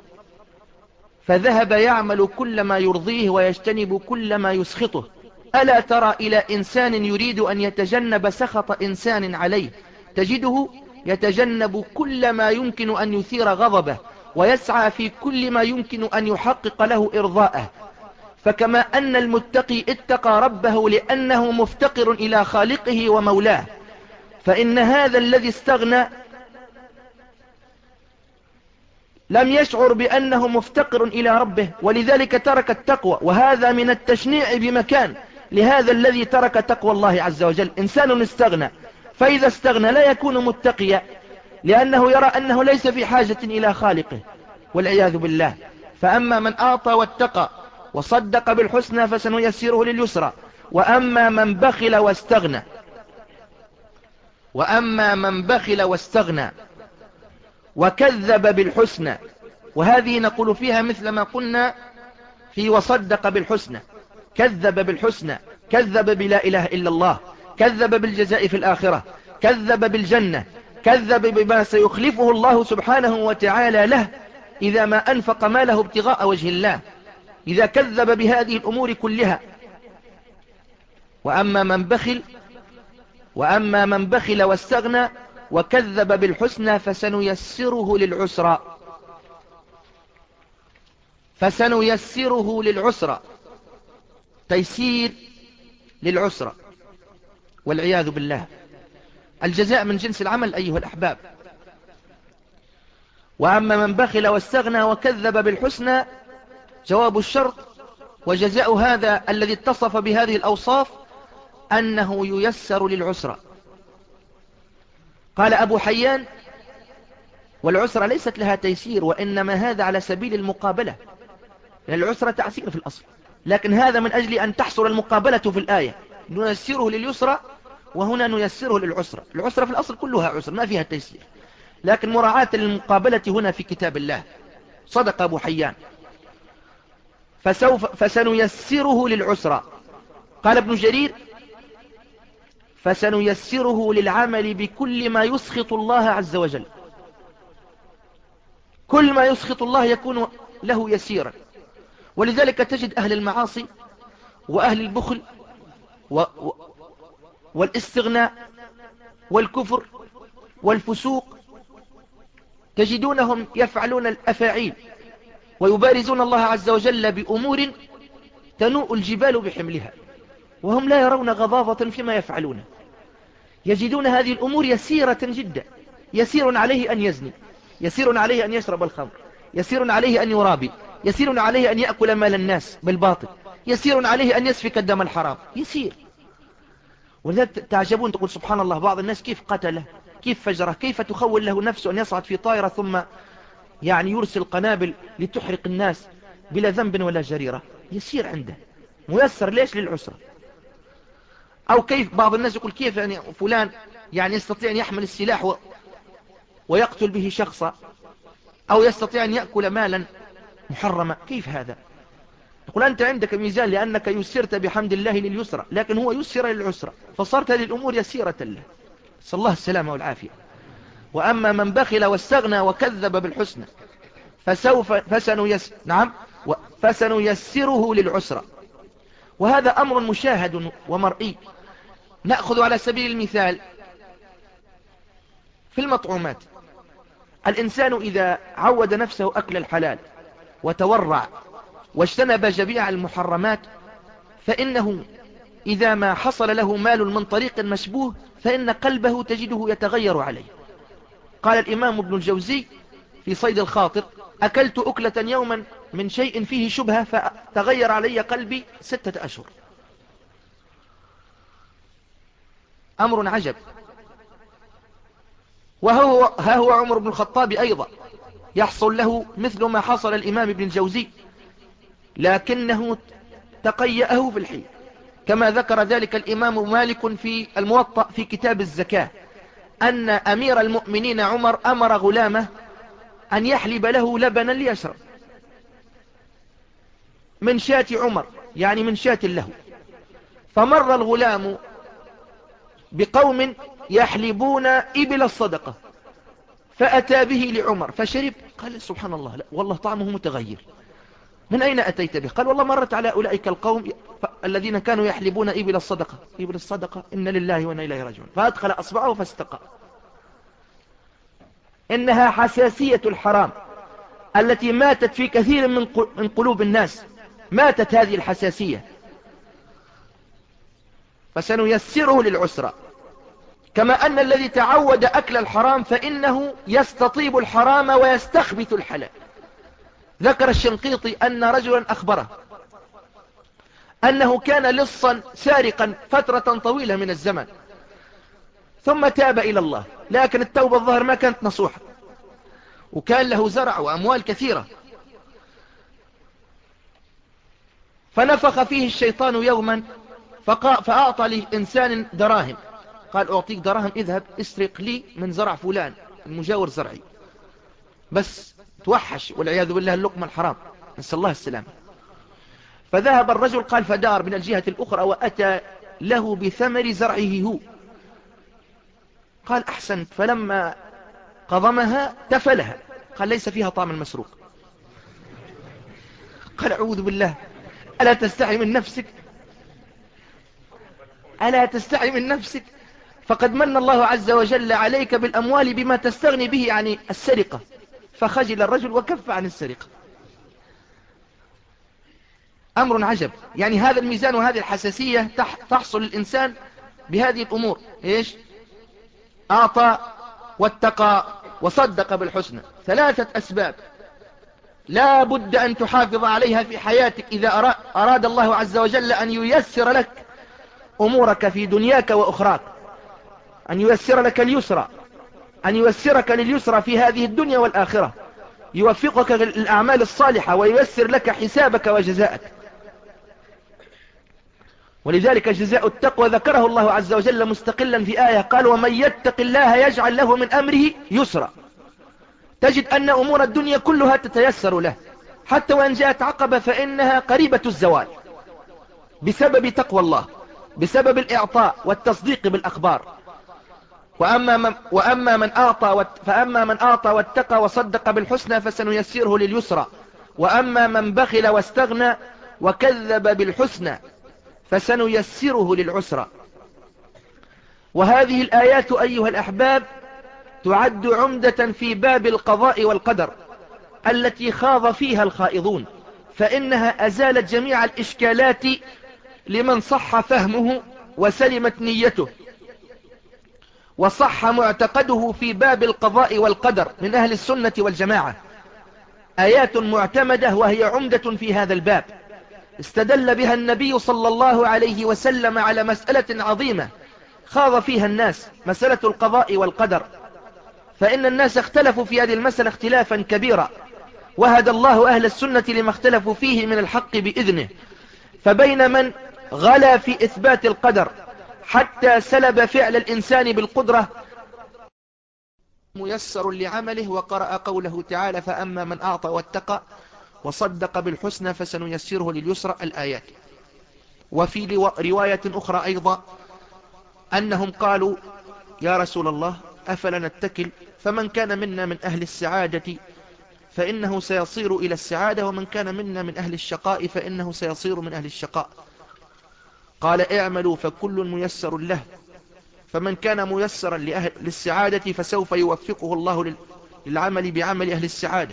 فذهب يعمل كل ما يرضيه ويجتنب كل ما يسخطه. ألا ترى إلى إنسان يريد أن يتجنب سخط إنسان عليه، تجده يتجنب كل ما يمكن أن يثير غضبه، ويسعى في كل ما يمكن أن يحقق له إرضاءه. فكما أن المتقي اتقى ربه لأنه مفتقر إلى خالقه ومولاه، فإن هذا الذي استغنى لم يشعر بأنه مفتقر إلى ربه، ولذلك ترك التقوى. وهذا من التشنيع بمكان لهذا الذي ترك تقوى الله عز وجل. إنسان استغنى، فإذا استغنى لا يكون متقيا، لأنه يرى أنه ليس في حاجة إلى خالقه والعياذ بالله. فأما من أعطى واتقى وصدق بالحسنى فسنيسره لليسرى. وأما من بخل واستغنى وأما من بخل واستغنى وكذب بالحسنى، وهذه نقول فيها مثل ما قلنا في وصدق بالحسنى: كذب بالحسنى، كذب بلا إله إلا الله، كذب بالجزاء في الآخرة، كذب بالجنة، كذب بما سيخلفه الله سبحانه وتعالى له إذا ما أنفق ماله ابتغاء وجه الله، إذا كذب بهذه الأمور كلها. وأما من بخل وأما من بخل واستغنى وكذب بالحسنى فسنيسره للعسرى فسنيسره للعسرى تيسير للعسرى والعياذ بالله. الجزاء من جنس العمل أيها الأحباب. وأما من بخل واستغنى وكذب بالحسنى، جواب الشرط وجزاء هذا الذي اتصف بهذه الأوصاف أنه ييسر للعسرى. قال أبو حيان: والعسرى ليست لها تيسير، وإنما هذا على سبيل المقابلة، لأن العسرى تعسير في الأصل، لكن هذا من أجل أن تحصل المقابلة في الآية. نيسره لليسرى وهنا نيسره للعسرى. العسرى في الأصل كلها عسر ما فيها تيسير، لكن مراعاة للمقابلة هنا في كتاب الله. صدق أبو حيان. فسوف فسنيسره للعسرى. قال ابن جرير: فسنيسره للعمل بكل ما يسخط الله عز وجل. كل ما يسخط الله يكون له يسيرا. ولذلك تجد أهل المعاصي وأهل البخل و... و... والاستغناء والكفر والفسوق، تجدونهم يفعلون الأفاعيل ويبارزون الله عز وجل بأمور تنوء الجبال بحملها، وهم لا يرون غضاضة فيما يفعلونه. يجدون هذه الأمور يسيرة جدا. يسير عليه أن يزني، يسير عليه أن يشرب الخمر، يسير عليه أن يرابي، يسير عليه أن يأكل مال الناس بالباطل، يسير عليه أن يسفك الدم الحرام. يسير. ولذلك تعجبون، تقول سبحان الله، بعض الناس كيف قتله، كيف فجره، كيف تخول له نفسه أن يصعد في طائرة ثم يعني يرسل قنابل لتحرق الناس بلا ذنب ولا جريرة. يسير عنده ميسر، ليش؟ للعسرة. أو كيف بعض الناس يقول كيف يعني فلان يعني يستطيع أن يحمل السلاح و... ويقتل به شخصا، أو يستطيع أن يأكل مالا محرما، كيف هذا؟ يقول أنت عندك ميزان لأنك يسرت بحمد الله لليسرى، لكن هو يسر للعسرى فصارت هذه الأمور يسيرة له. صلى الله السلامة والعافية. وأما من بخل واستغنى وكذب بالحسنى فسوف فسنيس نعم فسنيسره للعسرى. وهذا أمر مشاهد ومرئي. نأخذ على سبيل المثال في المطعومات. الإنسان إذا عود نفسه أكل الحلال وتورع واجتنب جميع المحرمات، فإنه إذا ما حصل له مال من طريق مشبوه فإن قلبه تجده يتغير عليه. قال الإمام ابن الجوزي في صيد الخاطر: أكلت أكلة يوما من شيء فيه شبهة فتغير علي قلبي ستة أشهر. أمر عجب. وهو ها هو عمر بن الخطاب أيضا يحصل له مثل ما حصل الإمام ابن الجوزي، لكنه تقيأه في الحين، كما ذكر ذلك الإمام مالك في الموطأ في كتاب الزكاة، أن أمير المؤمنين عمر أمر غلامه أن يحلب له لبنا ليشرب من شاة عمر، يعني من شاة له. فمر الغلام بقوم يحلبون إبل الصدقة فأتى به لعمر فشرب. قال سبحان الله، لا والله طعمه متغير، من أين أتيت به؟ قال والله مرت على أولئك القوم الذين كانوا يحلبون إبل الصدقة. إبل الصدقة، إن لله وإنا إليه راجعون. فأدخل أصبعه فاستقى. إنها حساسية الحرام التي ماتت في كثير من قلوب الناس، ماتت هذه الحساسية. فسنيسره للعسرة. كما أن الذي تعود أكل الحرام فإنه يستطيب الحرام ويستخبث الحلال. ذكر الشنقيطي أن رجلا أخبره أنه كان لصا سارقا فترة طويلة من الزمن، ثم تاب إلى الله، لكن التوبة الظاهر ما كانت نصوحة، وكان له زرع وأموال كثيرة. فنفخ فيه الشيطان يوما فأعطى لإنسان دراهم، قال أعطيك دراهم، اذهب اسرق لي من زرع فلان المجاور زرعي، بس توحش والعياذ بالله اللقمة الحرام، نسأل الله السلامة. فذهب الرجل قال فدار من الجهة الأخرى وأتى له بثمر زرعه هو. قال أحسنت. فلما قضمها تفلها، قال ليس فيها طعم المسروق. قال أعوذ بالله، ألا تستحي من نفسك؟ ألا تستحي من نفسك؟ فقد من الله عز وجل عليك بالأموال بما تستغني به عن السرقة. فخجل الرجل وكف عن السرقة. أمر عجب. يعني هذا الميزان وهذه الحساسية تحصل الإنسان بهذه الأمور. إيش؟ أعطى واتقى وصدق بالحسنى، ثلاثة أسباب لا بد أن تحافظ عليها في حياتك إذا أراد الله عز وجل أن ييسر لك أمورك في دنياك وأخراك، أن ييسر لك اليسرى، أن ييسرك لليسرى في هذه الدنيا والآخرة، يوفقك للأعمال الصالحة وييسر لك حسابك وجزاءك. ولذلك جزاء التقوى ذكره الله عز وجل مستقلا في آية، قال ومن يتق الله يجعل له من أمره يسرا. تجد أن أمور الدنيا كلها تتيسر له، حتى وإن جاءت عقبة فإنها قريبة الزوال بسبب تقوى الله، بسبب الإعطاء والتصديق بالأخبار. وأما من, وأما من أعطى فأما من أعطى واتقى وصدق بالحسنى فسنيسره لليسرى، وأما من بخل واستغنى وكذب بالحسنى فسنيسره للعسرى. وهذه الآيات أيها الأحباب تعد عمدة في باب القضاء والقدر التي خاض فيها الخائضون، فإنها أزالت جميع الإشكالات لمن صح فهمه وسلمت نيته وصح معتقده في باب القضاء والقدر من أهل السنة والجماعة. آيات معتمدة وهي عمدة في هذا الباب، استدل بها النبي صلى الله عليه وسلم على مسألة عظيمة خاض فيها الناس، مسألة القضاء والقدر، فإن الناس اختلفوا في هذه المسألة اختلافا كبيرا، وهدى الله أهل السنة لما اختلفوا فيه من الحق بإذنه. فبين من غلا في إثبات القدر حتى سلب فعل الإنسان بالقدرة ميسر لعمله، وقرأ قوله تعالى فأما من أعطى واتقى وصدق بالحسنى فسنيسره لليسرى الآيات. وفي رواية أخرى أيضا أنهم قالوا يا رسول الله أفلا نتكل، فمن كان منا من أهل السعادة فإنه سيصير إلى السعادة، ومن كان منا من أهل الشقاء فإنه سيصير من أهل الشقاء. قال اعملوا فكل ميسر له، فمن كان ميسرا لأهل للسعادة فسوف يوفقه الله للعمل بعمل أهل السعادة،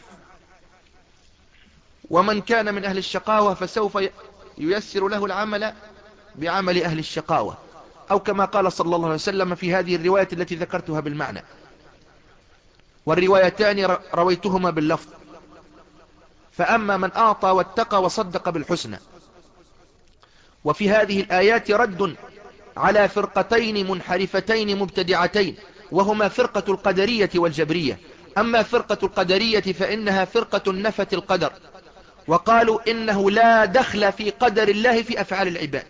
ومن كان من أهل الشقاوة فسوف ييسر له العمل بعمل أهل الشقاوة، أو كما قال صلى الله عليه وسلم في هذه الرواية التي ذكرتها بالمعنى، والروايتان رويتهما باللفظ فأما من أعطى واتقى وصدق بالحسنى. وفي هذه الآيات رد على فرقتين منحرفتين مبتدعتين، وهما فرقة القدرية والجبرية. أما فرقة القدرية فإنها فرقة نفت القدر، وقالوا إنه لا دخل في قدر الله في أفعال العباد،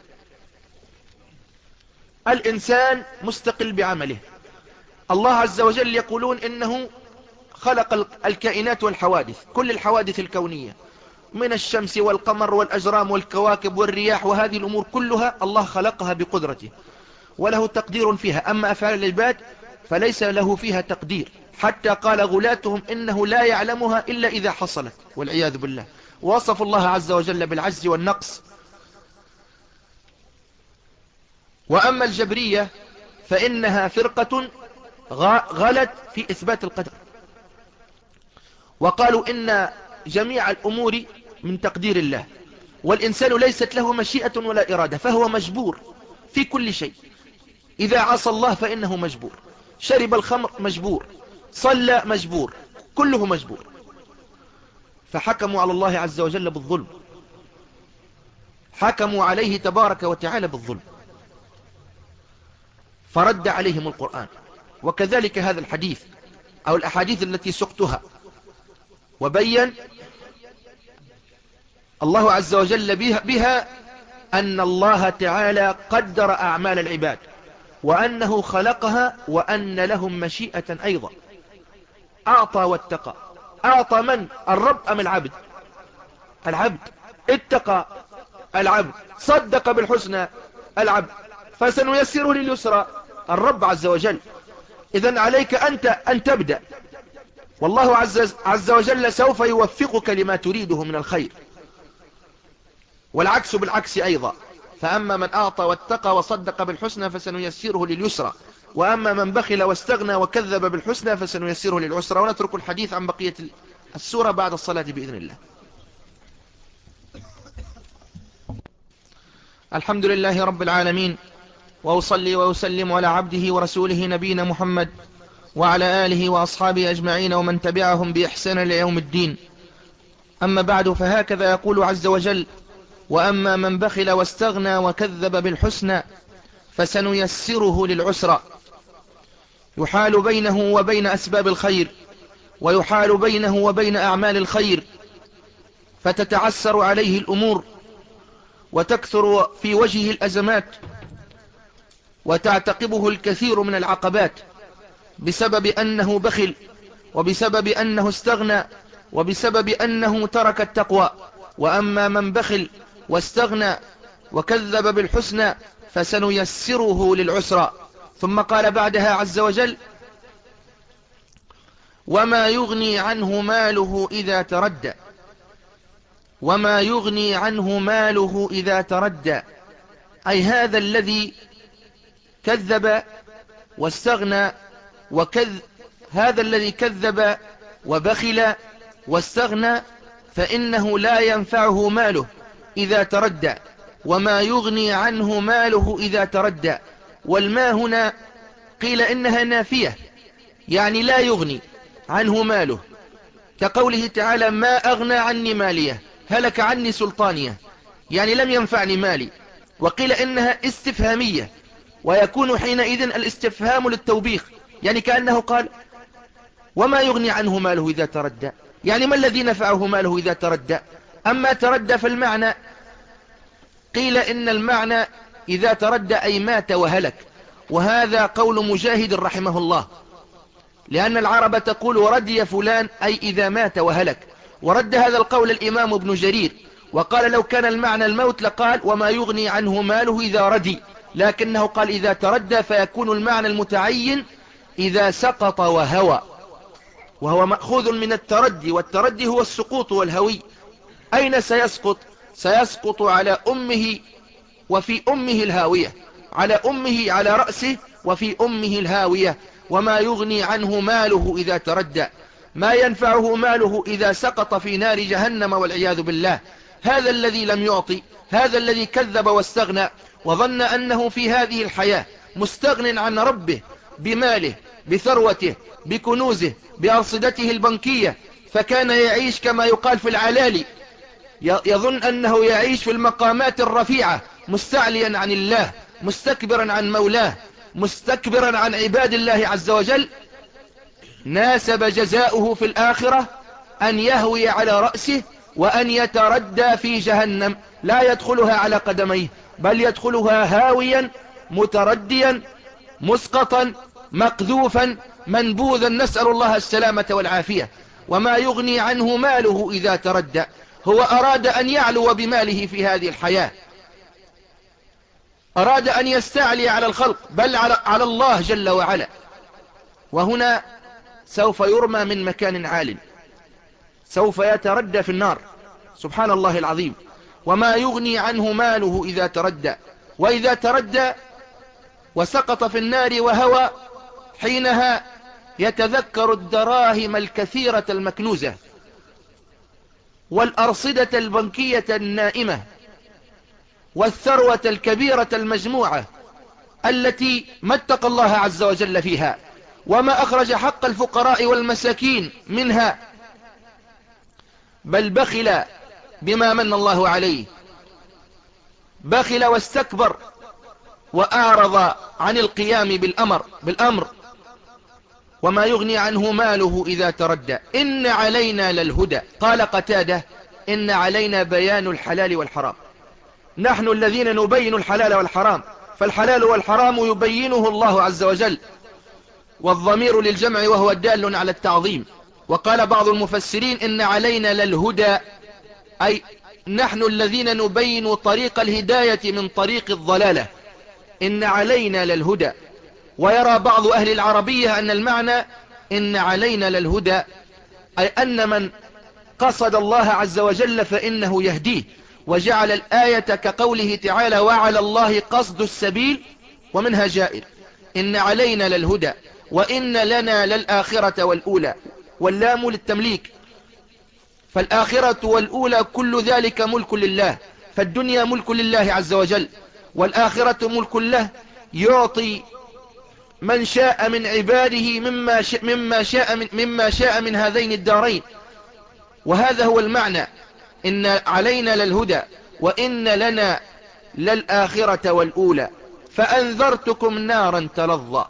الإنسان مستقل بعمله. الله عز وجل يقولون إنه خلق الكائنات والحوادث، كل الحوادث الكونية من الشمس والقمر والأجرام والكواكب والرياح، وهذه الأمور كلها الله خلقها بقدرته وله تقدير فيها. أما أفعال العباد فليس له فيها تقدير، حتى قال غلاتهم إنه لا يعلمها إلا إذا حصلت والعياذ بالله، وصف الله عز وجل بالعجز والنقص. وأما الجبرية فإنها فرقة غلت في إثبات القدر، وقالوا إن جميع الأمور من تقدير الله، والإنسان ليست له مشيئة ولا إرادة، فهو مجبور في كل شيء. إذا عصى الله فإنه مجبور، شرب الخمر مجبور، صلى مجبور، كله مجبور. فحكموا على الله عز وجل بالظلم، حكموا عليه تبارك وتعالى بالظلم، فرد عليهم القرآن. وكذلك هذا الحديث أو الأحاديث التي سقتها، وبين الله عز وجل بها, بها أن الله تعالى قدر أعمال العباد، وأنه خلقها، وأن لهم مشيئة أيضا. أعطى واتقى، أعطى من؟ الرب أم العبد؟ العبد. اتقى العبد، صدق بالحسنى العبد، فسنيسره لليسرى الرب عز وجل. إذن عليك أنت أن تبدأ، والله عز, عز وجل سوف يوفقك لما تريده من الخير، والعكس بالعكس أيضا. فأما من أعطى واتقى وصدق بالحسنى فسنيسره لليسرى، وأما من بخل واستغنى وكذب بالحسنى فسنيسره للعسرى. ونترك الحديث عن بقية السورة بعد الصلاة بإذن الله. الحمد لله رب العالمين، وأصلي وأسلم على عبده ورسوله نبينا محمد وعلى آله وأصحابه أجمعين ومن تبعهم بإحسان ليوم الدين. أما بعد، فهكذا يقول عز وجل: وأما من بخل واستغنى وكذب بالحسنى فسنيسره للعسرى. يحال بينه وبين أسباب الخير، ويحال بينه وبين أعمال الخير، فتتعسر عليه الأمور، وتكثر في وجهه الأزمات، وتعتقبه الكثير من العقبات، بسبب أنه بخل، وبسبب أنه استغنى، وبسبب أنه ترك التقوى. وأما من بخل واستغنى وكذب بالحسنى فسنيسره للعسرى. ثم قال بعدها عز وجل: وما يغني عنه ماله إذا تردى. وما يغني عنه ماله إذا تردى، أي هذا الذي كذب واستغنى وكذ هذا الذي كذب وبخل واستغنى فإنه لا ينفعه ماله إذا تردى. وما يغني عنه ماله إذا تردى، والما هنا قيل إنها نافية، يعني لا يغني عنه ماله، كقوله تعالى: ما أغنى عني ماليه، هلك عني سلطانيه، يعني لم ينفعني مالي. وقيل إنها استفهامية، ويكون حينئذ الاستفهام للتوبيخ، يعني كأنه قال وما يغني عنه ماله إذا تردى، يعني ما الذي نفعه ماله إذا تردى. أما تردى فالمعنى قيل إن المعنى إذا تردى أي مات وهلك، وهذا قول مجاهد رحمه الله، لأن العرب تقول ردي فلان أي إذا مات وهلك. ورد هذا القول الإمام ابن جرير وقال لو كان المعنى الموت لقال وما يغني عنه ماله إذا ردي، لكنه قال إذا تردى فيكون المعنى المتعين إذا سقط وهوى، وهو مأخوذ من التردي، والتردي هو السقوط والهوي. أين سيسقط؟ سيسقط على أمه وفي أمه الهاوية، على أمه على رأسه وفي أمه الهاوية. وما يغني عنه ماله إذا تردى، ما ينفعه ماله إذا سقط في نار جهنم والعياذ بالله. هذا الذي لم يعطي، هذا الذي كذب واستغنى وظن أنه في هذه الحياة مستغن عن ربه بماله بثروته بكنوزه بأرصدته البنكية، فكان يعيش كما يقال في العلالي، يظن أنه يعيش في المقامات الرفيعة مستعليا عن الله، مستكبرا عن مولاه، مستكبرا عن عباد الله عز وجل. ناسب جزاؤه في الآخرة أن يهوي على رأسه وأن يتردى في جهنم، لا يدخلها على قدميه بل يدخلها هاويا مترديا مسقطا مقذوفا منبوذا، نسأل الله السلامة والعافية. وما يغني عنه ماله إذا تردى، هو أراد أن يعلو بماله في هذه الحياة، أراد أن يستعلي على الخلق بل على, على الله جل وعلا، وهنا سوف يرمى من مكان عال، سوف يتردى في النار، سبحان الله العظيم. وما يغني عنه ماله إذا تردى، وإذا تردى وسقط في النار وهوى، حينها يتذكر الدراهم الكثيرة المكنوزة والأرصدة البنكية النائمة والثروة الكبيرة المجموعة التي ما اتقى الله عز وجل فيها، وما أخرج حق الفقراء والمساكين منها، بل بخل بما من الله عليه، بخل واستكبر وأعرض عن القيام بالأمر, بالأمر. وما يغني عنه ماله إذا تردى. إن علينا للهدى، قال قتادة إن علينا بيان الحلال والحرام، نحن الذين نبين الحلال والحرام، فالحلال والحرام يبينه الله عز وجل، والضمير للجمع وهو دال على التعظيم. وقال بعض المفسرين إن علينا للهدى، أي نحن الذين نبين طريق الهداية من طريق الضلالة، إن علينا للهدى. ويرى بعض أهل العربية أن المعنى إن علينا للهدى أي أن من قصد الله عز وجل فإنه يهديه، وجعل الآية كقوله تعالى وعلى الله قصد السبيل ومنها جائر. إن علينا للهدى وإن لنا للآخرة والأولى، واللام للتمليك، فالآخرة والأولى كل ذلك ملك لله، فالدنيا ملك لله عز وجل والآخرة ملك له، يعطي من شاء من عباده مما شاء, مما شاء, من, مما شاء من هذين الدارين. وهذا هو المعنى، إن علينا للهدى وإن لنا للآخرة والأولى. فأنذرتكم نارا تلظى،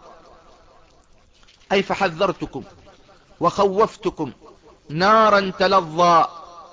أي فحذرتكم وخوفتكم نارا تلظى.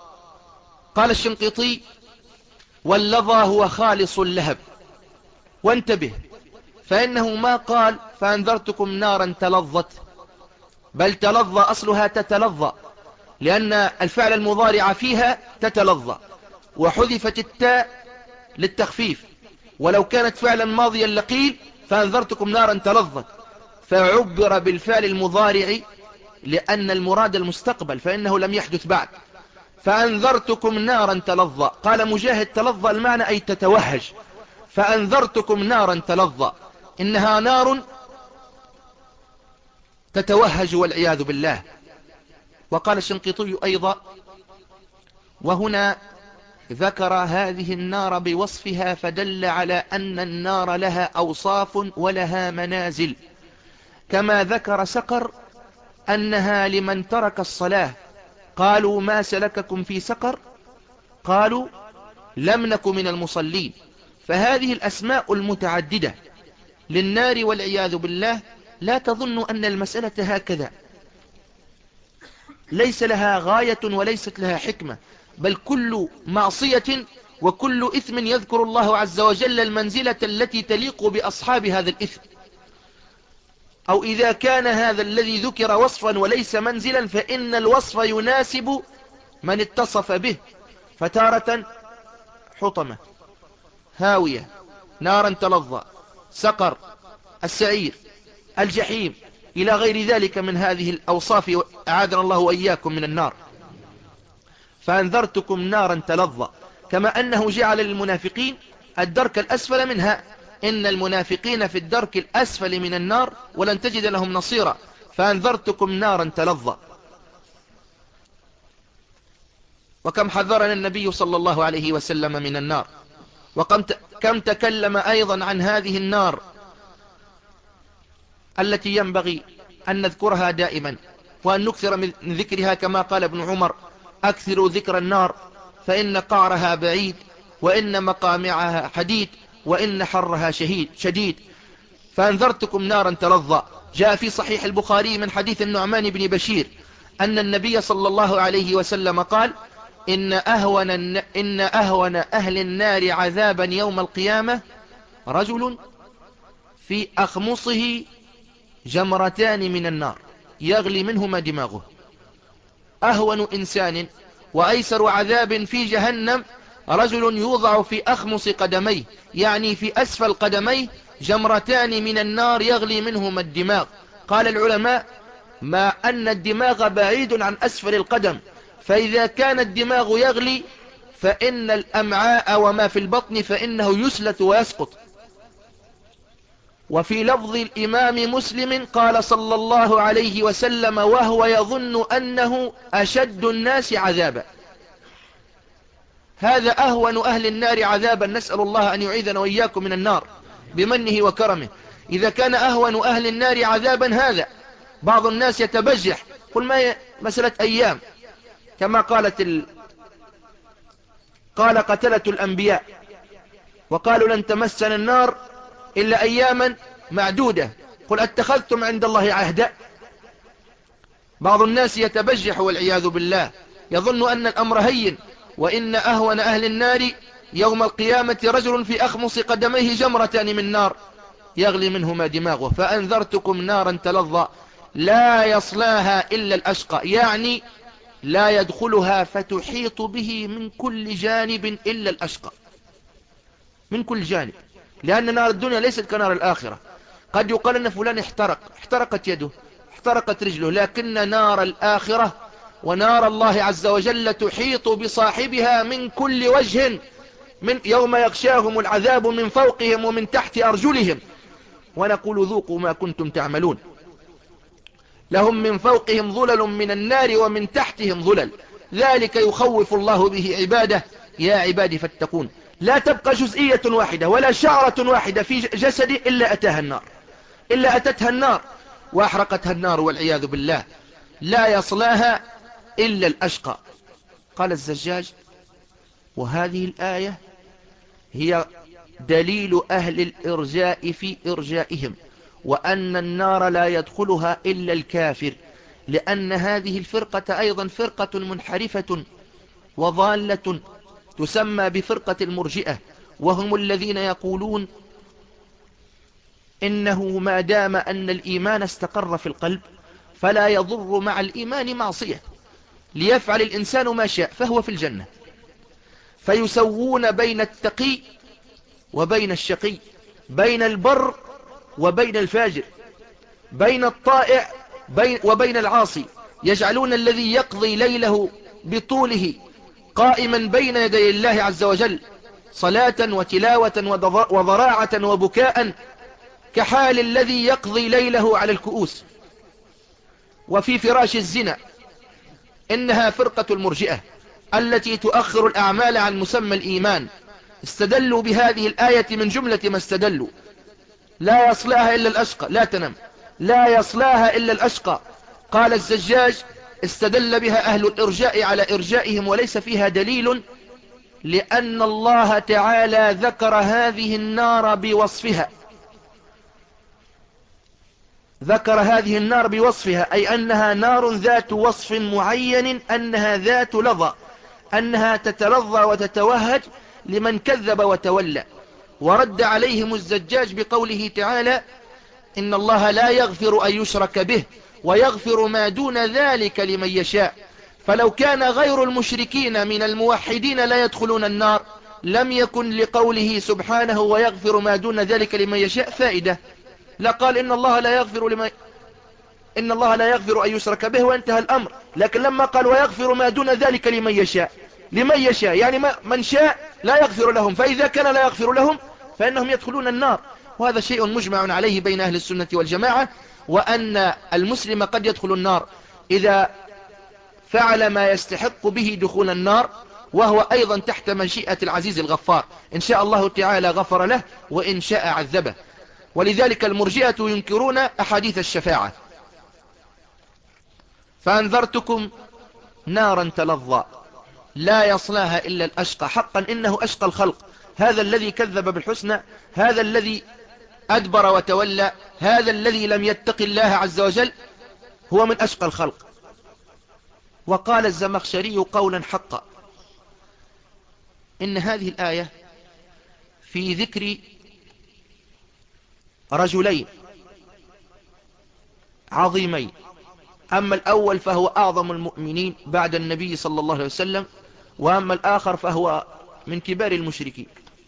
قال الشنقيطي واللظى هو خالص اللهب. وانتبه، فإنه ما قال فأنذرتكم نارا تلظت، بل تلظى أصلها تتلظى، لأن الفعل المضارع فيها تتلظى، وحذفت التاء للتخفيف، ولو كانت فعلا ماضيا لقيل فأنذرتكم نارا تلظت، فعبر بالفعل المضارع لأن المراد المستقبل، فإنه لم يحدث بعد. فأنذرتكم نارا تلظى، قال مجاهد تلظى المعنى أي تتوهج، فأنذرتكم نارا تلظى، إنها نار تتوهج والعياذ بالله. وقال الشنقيطي أيضا وهنا ذكر هذه النار بوصفها فدل على أن النار لها أوصاف ولها منازل، كما ذكر سقر أنها لمن ترك الصلاة قالوا ما سلككم في سقر قالوا لم نك من المصلين. فهذه الأسماء المتعددة للنار والعياذ بالله، لا تظن أن المسألة هكذا، ليس لها غاية وليست لها حكمة، بل كل معصية وكل إثم يذكر الله عز وجل المنزلة التي تليق بأصحاب هذا الإثم، أو إذا كان هذا الذي ذكر وصفا وليس منزلا فإن الوصف يناسب من اتصف به، فتارة حطمة، هاوية، نارا تلظى، سقر، السعير، الجحيم، إلى غير ذلك من هذه الأوصاف، أعاذنا الله وإياكم من النار. فأنذرتكم نارا تلظى، كما أنه جعل للمنافقين الدرك الأسفل منها، إن المنافقين في الدرك الأسفل من النار ولن تجد لهم نصيرا، فأنذرتكم نارا تلظى. وكم حذرنا النبي صلى الله عليه وسلم من النار، وكم تكلم أيضا عن هذه النار التي ينبغي أن نذكرها دائما وأن نكثر من ذكرها، كما قال ابن عمر: أكثروا ذكر النار فإن قعرها بعيد، وإن مقامعها حديد، وإن حرها شهيد شديد. فأنذرتكم نارا تلظى. جاء في صحيح البخاري من حديث النعمان بن بشير أن النبي صلى الله عليه وسلم قال: إن أهون, إن أهون أهل النار عذابا يوم القيامة رجل في أخمصه جمرتان من النار يغلي منهما دماغه. أهون إنسان وأيسر عذاب في جهنم رجل يوضع في أخمص قدميه، يعني في أسفل قدميه، جمرتان من النار يغلي منهما الدماغ. قال العلماء: ما أن الدماغ بعيد عن أسفل القدم، فإذا كان الدماغ يغلي فإن الأمعاء وما في البطن فإنه يسلت ويسقط. وفي لفظ الإمام مسلم قال صلى الله عليه وسلم وهو يظن أنه أشد الناس عذابا. هذا أهون أهل النار عذابا، نسأل الله أن يعيذنا وإياكم من النار بمنه وكرمه. إذا كان أهون أهل النار عذابا هذا، بعض الناس يتبجح، قل ما هي مسألة أيام، كما قالت ال... قال قتلة الأنبياء وقالوا لن تمسنا النار إلا أياما معدودة، قل اتخذتم عند الله عهدا. بعض الناس يتبجح والعياذ بالله، يظن أن الأمر هين، وإن أهون أهل النار يوم القيامة رجل في أخمص قدميه جمرتان من نار يغلي منهما دماغه. فأنذرتكم نارا تلظى لا يصلاها إلا الأشقى، يعني لا يدخلها فتحيط به من كل جانب إلا الأشقى، من كل جانب، لأن نار الدنيا ليست كنار الآخرة. قد يقال أن فلان احترق، احترقت يده، احترقت رجله، لكن نار الآخرة ونار الله عز وجل تحيط بصاحبها من كل وجه، من يوم يغشاهم العذاب من فوقهم ومن تحت أرجلهم ونقول ذوقوا ما كنتم تعملون. لهم من فوقهم ظلل من النار ومن تحتهم ظلل، ذلك يخوف الله به عباده، يا عبادي فاتقون. لا تبقى جزئية واحدة ولا شعرة واحدة في جسدي إلا أتاها النار، إلا أتتها النار وأحرقتها النار والعياذ بالله. لا يصلاها إلا الأشقى. قال الزجاج: وهذه الآية هي دليل أهل الإرجاء في إرجائهم، وأن النار لا يدخلها إلا الكافر، لأن هذه الفرقة أيضا فرقة منحرفة وضالة تسمى بفرقة المرجئة، وهم الذين يقولون إنه ما دام أن الإيمان استقر في القلب فلا يضر مع الإيمان معصية، ليفعل الإنسان ما شاء فهو في الجنة. فيسوون بين التقي وبين الشقي، بين البر وبين الفاجر، بين الطائع وبين العاصي، يجعلون الذي يقضي ليله بطوله قائما بين يدي الله عز وجل صلاة وتلاوة وضراعة وبكاء كحال الذي يقضي ليله على الكؤوس. وفي فراش الزنا، إنها فرقة المرجئة التي تؤخر الأعمال عن مسمى الإيمان. استدلوا بهذه الآية من جملة ما استدلوا: لا يصلاها إلا الأشقى، لا تنم، لا يصلاها إلا الأشقى. قال الزجاج: استدل بها أهل الإرجاء على إرجائهم وليس فيها دليل، لأن الله تعالى ذكر هذه النار بوصفها، ذكر هذه النار بوصفها، أي أنها نار ذات وصف معين، أنها ذات لظى، أنها تتلظى وتتوهج لمن كذب وتولى. ورد عليهم الزجاج بقوله تعالى: إن الله لا يغفر أن يشرك به ويغفر ما دون ذلك لمن يشاء. فلو كان غير المشركين من الموحدين لا يدخلون النار لم يكن لقوله سبحانه ويغفر ما دون ذلك لمن يشاء فائدة. لا قال إن الله لا يغفر لمن إن الله لا يغفر أن يشرك به وانتهى الأمر، لكن لما قال ويغفر ما دون ذلك لمن يشاء، لمن يشاء يعني ما من شاء لا يغفر لهم، فإذا كان لا يغفر لهم فإنهم يدخلون النار. وهذا شيء مجمع عليه بين أهل السنة والجماعة، وأن المسلم قد يدخل النار إذا فعل ما يستحق به دخول النار، وهو أيضا تحت مشيئة العزيز الغفار، إن شاء الله تعالى غفر له وإن شاء عذبه. ولذلك المرجئة ينكرون أحاديث الشفاعة. فأنذرتكم نارا تلظى لا يصلاها إلا الأشقى، حقا إنه أشقى الخلق، هذا الذي كذب بالحسنى، هذا الذي أدبر وتولى، هذا الذي لم يتق الله عز وجل، هو من أشقى الخلق. وقال الزمخشري قولا حقا: إن هذه الآية في ذكر رجلين عظيمين، أما الأول فهو أعظم المؤمنين بعد النبي صلى الله عليه وسلم، وأما الآخر فهو من كبار المشركين.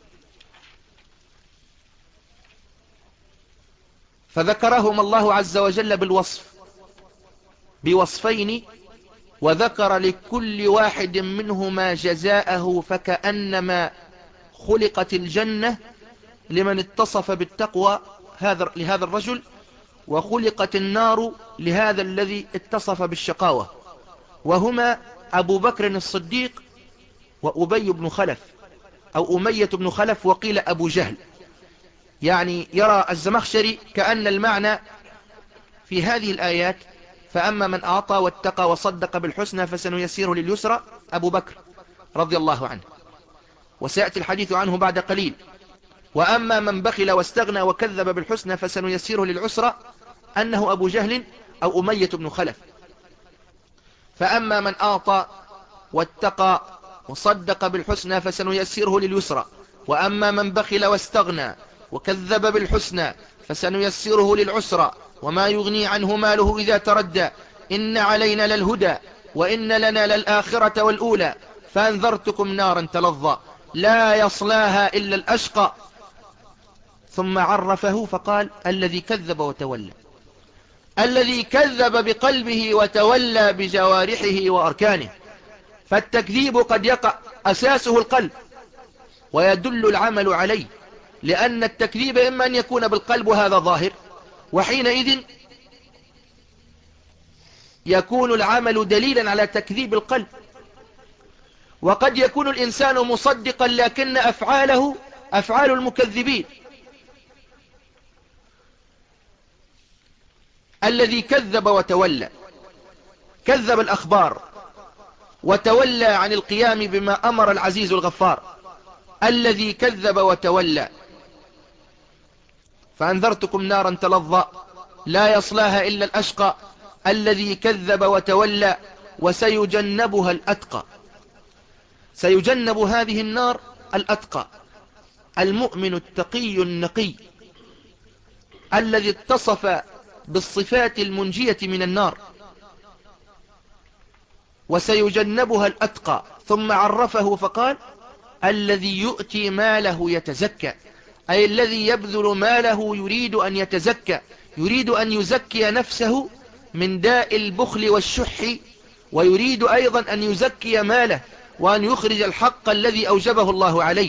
فذكرهم الله عز وجل بالوصف بوصفين، وذكر لكل واحد منهما جزاءه، فكأنما خلقت الجنة لمن اتصف بالتقوى هذا لهذا الرجل، وخلقت النار لهذا الذي اتصف بالشقاوة، وهما أبو بكر الصديق وأبي بن خلف أو أمية بن خلف، وقيل أبو جهل. يعني يرى الزمخشري كأن المعنى في هذه الآيات: فأما من أعطى واتقى وصدق بالحسنى فسنيسره لليسرى، أبو بكر رضي الله عنه، وسيأتي الحديث عنه بعد قليل. وأما من بخل واستغنى وكذب بالحسنى فسنيسره للعسرى، أنه أبو جهل أو أمية بن خلف. فأما من أعطى واتقى وصدق بالحسنى فسنيسره لليسرى، وأما من بخل واستغنى وكذب بالحسنى فسنيسره للعسرى، وما يغني عنه ماله إذا تردى، إن علينا للهدى وإن لنا للآخرة والأولى، فأنذرتكم نارا تلظى لا يصلاها إلا الأشقى. ثم عرفه فقال: الذي كذب وتولى، الذي كذب بقلبه وتولى بجوارحه وأركانه. فالتكذيب قد يقع أساسه القلب ويدل العمل عليه، لأن التكذيب إما أن يكون بالقلب وهذا ظاهر، وحينئذ يكون العمل دليلا على تكذيب القلب. وقد يكون الإنسان مصدقا لكن أفعاله أفعال المكذبين. الذي كذب وتولى، كذب الأخبار وتولى عن القيام بما أمر العزيز الغفار. الذي كذب وتولى. فأنذرتكم نارا تلظى لا يصلاها إلا الأشقى الذي كذب وتولى وسيجنبها الأتقى. سيجنب هذه النار الأتقى، المؤمن التقي النقي الذي اتصف بالصفات المنجية من النار. وسيجنبها الأتقى، ثم عرفه فقال: الذي يؤتي ماله يتزكى، أي الذي يبذل ماله يريد أن يتزكى، يريد أن يزكي نفسه من داء البخل والشح، ويريد أيضا أن يزكي ماله وأن يخرج الحق الذي أوجبه الله عليه.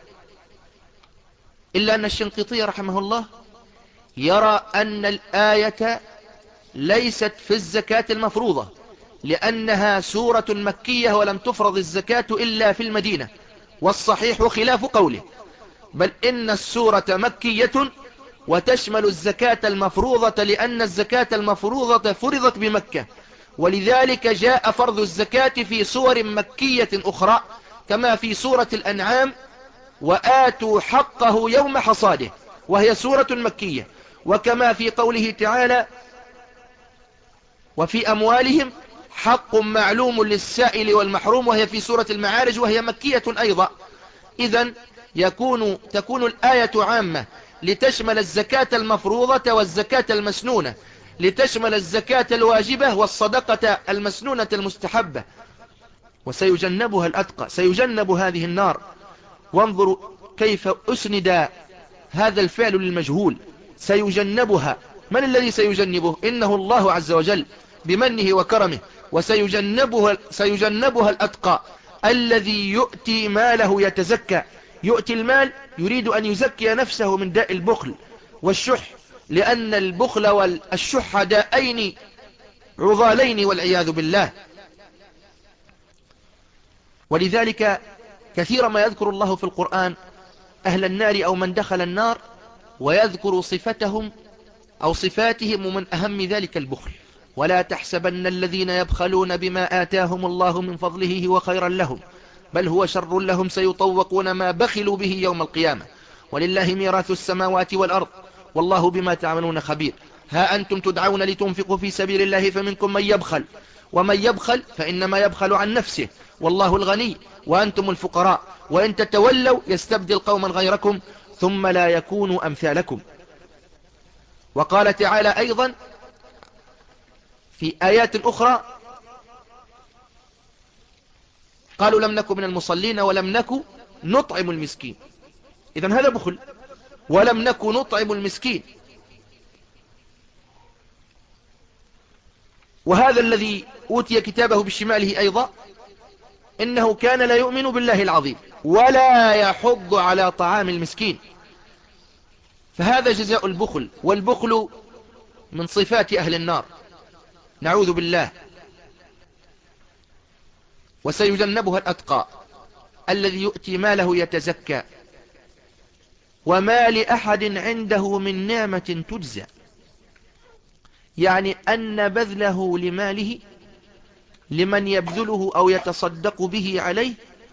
إلا أن الشنقيطي رحمه الله يرى أن الآية ليست في الزكاة المفروضة، لأنها سورة مكية ولم تفرض الزكاة إلا في المدينة، والصحيح خلاف قوله، بل إن السورة مكية وتشمل الزكاة المفروضة، لأن الزكاة المفروضة فرضت بمكة، ولذلك جاء فرض الزكاة في سور مكية أخرى كما في سورة الأنعام: وآتوا حقه يوم حصاده، وهي سورة مكية. وكما في قوله تعالى وفي أموالهم حق معلوم للسائل والمحروم، وهي في سورة المعارج وهي مكية أيضا. إذن يكون تكون الآية عامة لتشمل الزكاة المفروضة والزكاة المسنونة، لتشمل الزكاة الواجبة والصدقة المسنونة المستحبة. وسيجنبها الأتقى، سيجنب هذه النار. وانظروا كيف أسند هذا الفعل للمجهول، سيجنبها. من الذي سيجنبه؟ إنه الله عز وجل بمنه وكرمه. وسيجنبها سيجنبها الأتقى الذي يؤتي ماله يتزكى. يؤتي المال يريد أن يزكي نفسه من داء البخل والشح، لأن البخل والشح داءين عضالين والعياذ بالله. ولذلك كثيرا ما يذكر الله في القرآن أهل النار أو من دخل النار، ويذكر صفتهم أو صفاتهم، ومن أهم ذلك البخل. ولا تحسبن الذين يبخلون بما آتاهم الله من فضله هو خيرا لهم، بل هو شر لهم، سيطوقون ما بخلوا به يوم القيامة. ولله ميراث السماوات والأرض والله بما تعملون خبير. ها أنتم تدعون لتنفقوا في سبيل الله فمنكم من يبخل، ومن يبخل فإنما يبخل عن نفسه، والله الغني وأنتم الفقراء، وإن تتولوا يستبدل قوما غيركم ثم لا يكونوا أمثالكم. وقال تعالى أيضا في آيات أخرى قالوا لم نكن من المصلين ولم نكن نطعم المسكين. إذن هذا بخل. ولم نكن نطعم المسكين. وهذا الذي أوتي كتابه بشماله أيضا إنه كان لا يؤمن بالله العظيم ولا يحض على طعام المسكين. فهذا جزاء البخل، والبخل من صفات أهل النار، نعوذ بالله. وسيجنبها الأتقى الذي يؤتي ماله يتزكى وما لأحد عنده من نعمة تجزى. يعني أن بذله لماله لمن يبذله أو يتصدق به عليه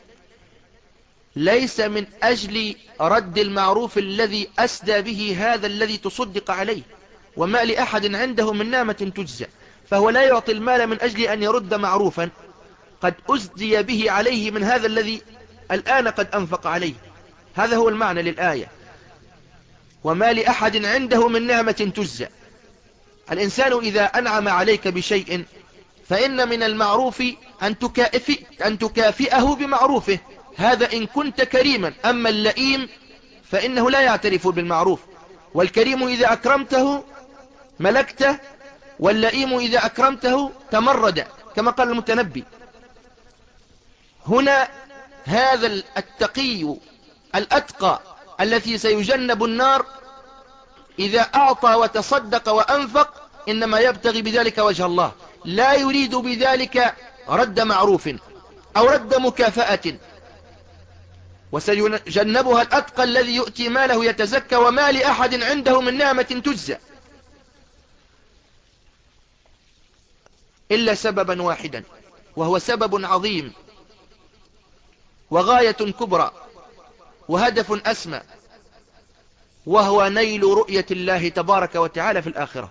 ليس من أجل رد المعروف الذي أسدى به هذا الذي تصدق عليه. وما لأحد عنده من نعمة تجزى، فهو لا يعطي المال من أجل أن يرد معروفا قد أسدي به عليه من هذا الذي الآن قد أنفق عليه. هذا هو المعنى للآية، وما لأحد عنده من نعمة تجزى. الإنسان إذا أنعم عليك بشيء فإن من المعروف أن تكافئ أن تكافئه بمعروفه، هذا إن كنت كريما. أما اللئيم فإنه لا يعترف بالمعروف، والكريم إذا أكرمته ملكته، واللئيم إذا أكرمته تمرد، كما قال المتنبي. هنا هذا التقي الأتقى الذي سيجنب النار إذا أعطى وتصدق وأنفق إنما يبتغي بذلك وجه الله، لا يريد بذلك رد معروف أو رد مكافأة. وسيجنبها الأتقى الذي يؤتي ماله يتزكى وما لأحد عنده من نعمة تجزى إلا سببا واحدا، وهو سبب عظيم وغاية كبرى وهدف أسمى، وهو نيل رؤية الله تبارك وتعالى في الآخرة.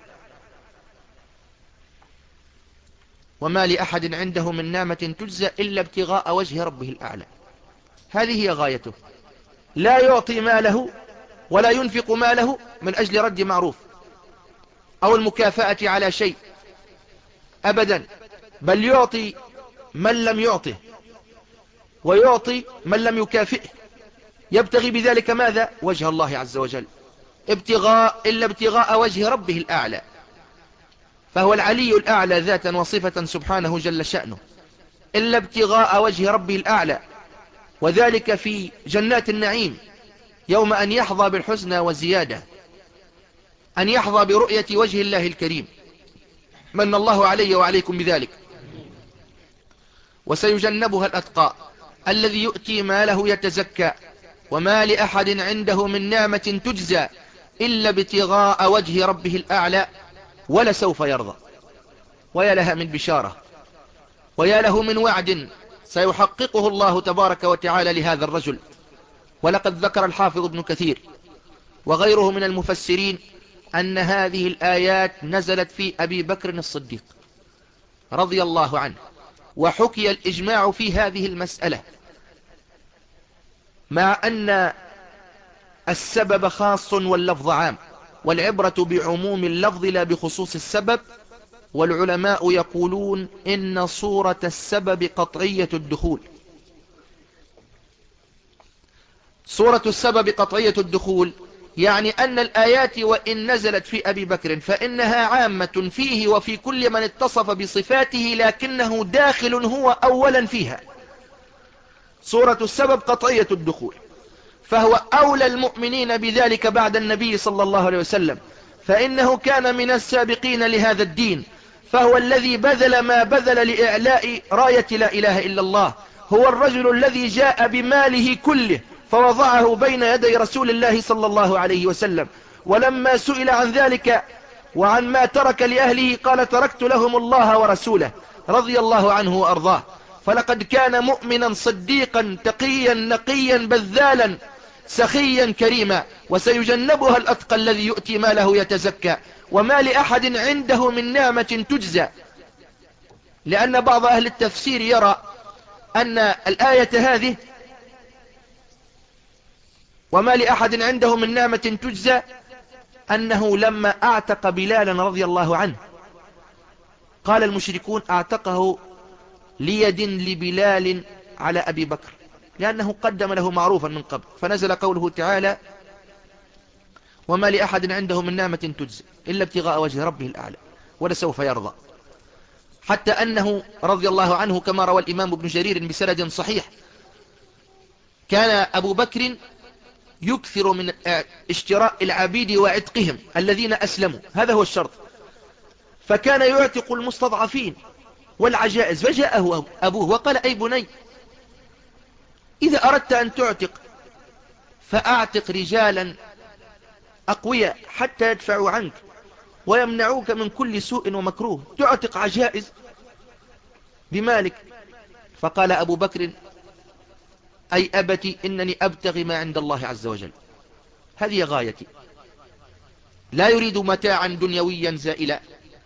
وما لأحد عنده من نعمة تجزى إلا ابتغاء وجه ربه الأعلى. هذه هي غايته. لا يعطي ماله ولا ينفق ماله من أجل رد معروف أو المكافأة على شيء أبدا، بل يعطي من لم يعطه ويعطي من لم يكافئه، يبتغي بذلك ماذا؟ وجه الله عز وجل. ابتغاء إلا ابتغاء وجه ربه الأعلى، فهو العلي الأعلى ذاتا وصفة سبحانه جل شأنه. إلا ابتغاء وجه ربه الأعلى، وذلك في جنات النعيم يوم أن يحظى بالحسنى وزيادة، أن يحظى برؤية وجه الله الكريم. من الله علي وعليكم بذلك. وسيجنبها الأتقى الذي يؤتي ماله يتزكى وما لأحد عنده من نعمة تجزى إلا ابتغاء وجه ربه الأعلى ولسوف يرضى. ويا لها من بشارة، ويا له من وعد سيحققه الله تبارك وتعالى لهذا الرجل. ولقد ذكر الحافظ ابن كثير وغيره من المفسرين أن هذه الآيات نزلت في أبي بكر الصديق رضي الله عنه، وحكي الإجماع في هذه المسألة، مع أن السبب خاص واللفظ عام، والعبرة بعموم اللفظ لا بخصوص السبب. والعلماء يقولون إن صورة السبب قطعية الدخول. صورة السبب قطعية الدخول يعني أن الآيات وإن نزلت في أبي بكر فإنها عامة فيه وفي كل من اتصف بصفاته، لكنه داخل هو أولا فيها. صورة السبب قطعية الدخول، فهو أولى المؤمنين بذلك بعد النبي صلى الله عليه وسلم، فإنه كان من السابقين لهذا الدين، فهو الذي بذل ما بذل لإعلاء راية لا إله إلا الله. هو الرجل الذي جاء بماله كله فوضعه بين يدي رسول الله صلى الله عليه وسلم، ولما سئل عن ذلك وعن ما ترك لأهله قال: تركت لهم الله ورسوله، رضي الله عنه وأرضاه. فلقد كان مؤمنا صديقا تقيا نقيا بذالا سخيا كريما، وسيجنبها الأتقى الذي يؤتي ماله يتزكى، وما لأحد عنده من نعمة تجزى. لأن بعض أهل التفسير يرى أن الآية هذه وما لأحد عنده من نعمة تجزى أنه لما أعتق بلالا رضي الله عنه قال المشركون: أعتقه ليد لبلال على أبي بكر، لأنه قدم له معروفا من قبل، فنزل قوله تعالى: وما لأحد عنده من نعمة تجزى إلا ابتغاء وجه ربه الأعلى ولسوف يرضى. حتى أنه رضي الله عنه كما روى الإمام ابن جرير بسند صحيح كان أبو بكر يكثر من اشتراء العبيد وعتقهم الذين أسلموا، هذا هو الشرط، فكان يعتق المستضعفين والعجائز. فجاءه أبوه وقال: أي بني، إذا أردت أن تعتق فأعتق رجالا أقوياء حتى يدفعوا عنك ويمنعوك من كل سوء ومكروه، تعتق عجائز بمالك. فقال أبو بكر: أي أبتي، إنني أبتغي ما عند الله عز وجل، هذه غايتي، لا يريد متاعا دنيويا زائلا.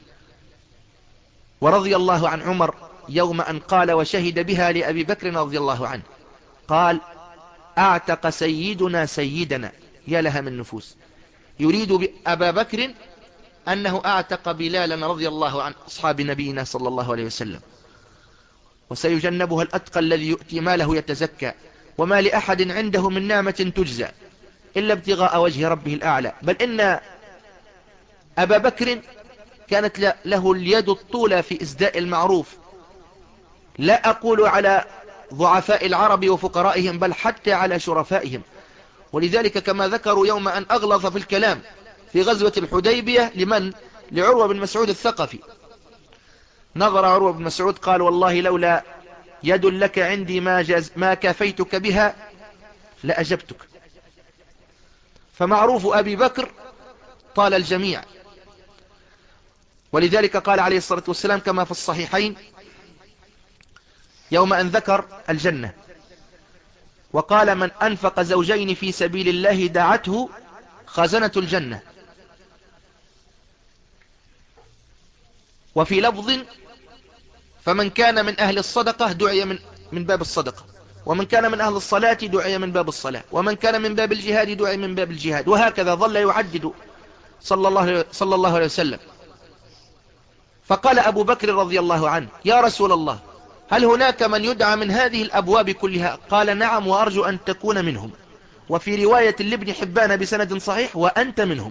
ورضي الله عن عمر يوم أن قال وشهد بها لأبي بكر رضي الله عنه، قال: أعتق سيدنا سيدنا، يا لها من نفوس. يريد بأبا بكر أنه أعتق بلالا رضي الله عن أصحاب نبينا صلى الله عليه وسلم، وسيجنبها الأتقى الذي يؤتي ماله يتزكى، وما لأحد عنده من نعمة تجزى إلا ابتغاء وجه ربه الأعلى. بل إن أبا بكر كانت له اليد الطولى في إسداء المعروف، لا أقول على ضعفاء العرب وفقرائهم، بل حتى على شرفائهم. ولذلك كما ذكروا يوم أن أغلظ في الكلام في غزوة الحديبية لمن؟ لعروة بن مسعود الثقفي. نظر عروة بن مسعود قال: والله لولا يد لك عندي ما, جاز ما كافيتك بها لأجبتك. فمعروف أبي بكر طال الجميع. ولذلك قال عليه الصلاة والسلام كما في الصحيحين يوم أن ذكر الجنة، وقال: من أنفق زوجين في سبيل الله دعته خزنة الجنة. وفي لفظ: فمن كان من أهل الصدقة دعي من, من باب الصدقة، ومن كان من أهل الصلاة دعي من باب الصلاة، ومن كان من باب الجهاد دعي من باب الجهاد، وهكذا ظل يعدد صلى الله, صلى الله عليه وسلم. فقال أبو بكر رضي الله عنه: يا رسول الله، هل هناك من يدعى من هذه الأبواب كلها؟ قال: نعم، وأرجو أن تكون منهم. وفي رواية لابن حبان بسند صحيح: وأنت منهم.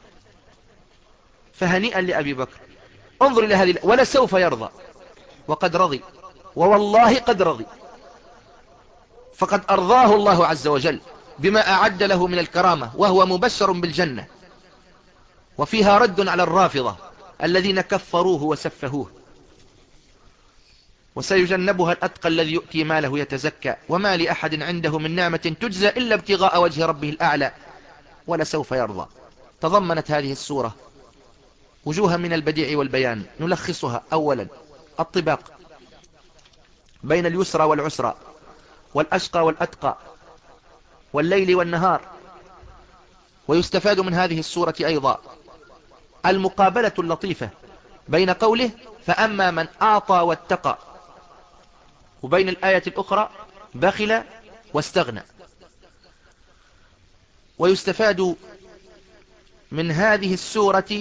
فهنيئا لأبي بكر. انظر إلى هذه، ولسوف يرضى، وقد رضي، ووالله قد رضي، فقد أرضاه الله عز وجل بما أعد له من الكرامة، وهو مبشر بالجنة، وفيها رد على الرافضة الذين كفروه وسفهوه. وسيجنبها الأتقى الذي يؤتي ماله يتزكى، وما لأحد عنده من نعمة تجزى إلا ابتغاء وجه ربه الأعلى ولسوف يرضى. تضمنت هذه السورة وجوها من البديع والبيان، نلخصها: أولا الطباق بين اليسرى والعسرى، والأشقى والأتقى، والليل والنهار. ويستفاد من هذه السورة أيضا المقابلة اللطيفة بين قوله فأما من أعطى واتقى وبين الآية الأخرى بخل واستغنى. ويستفاد من هذه السورة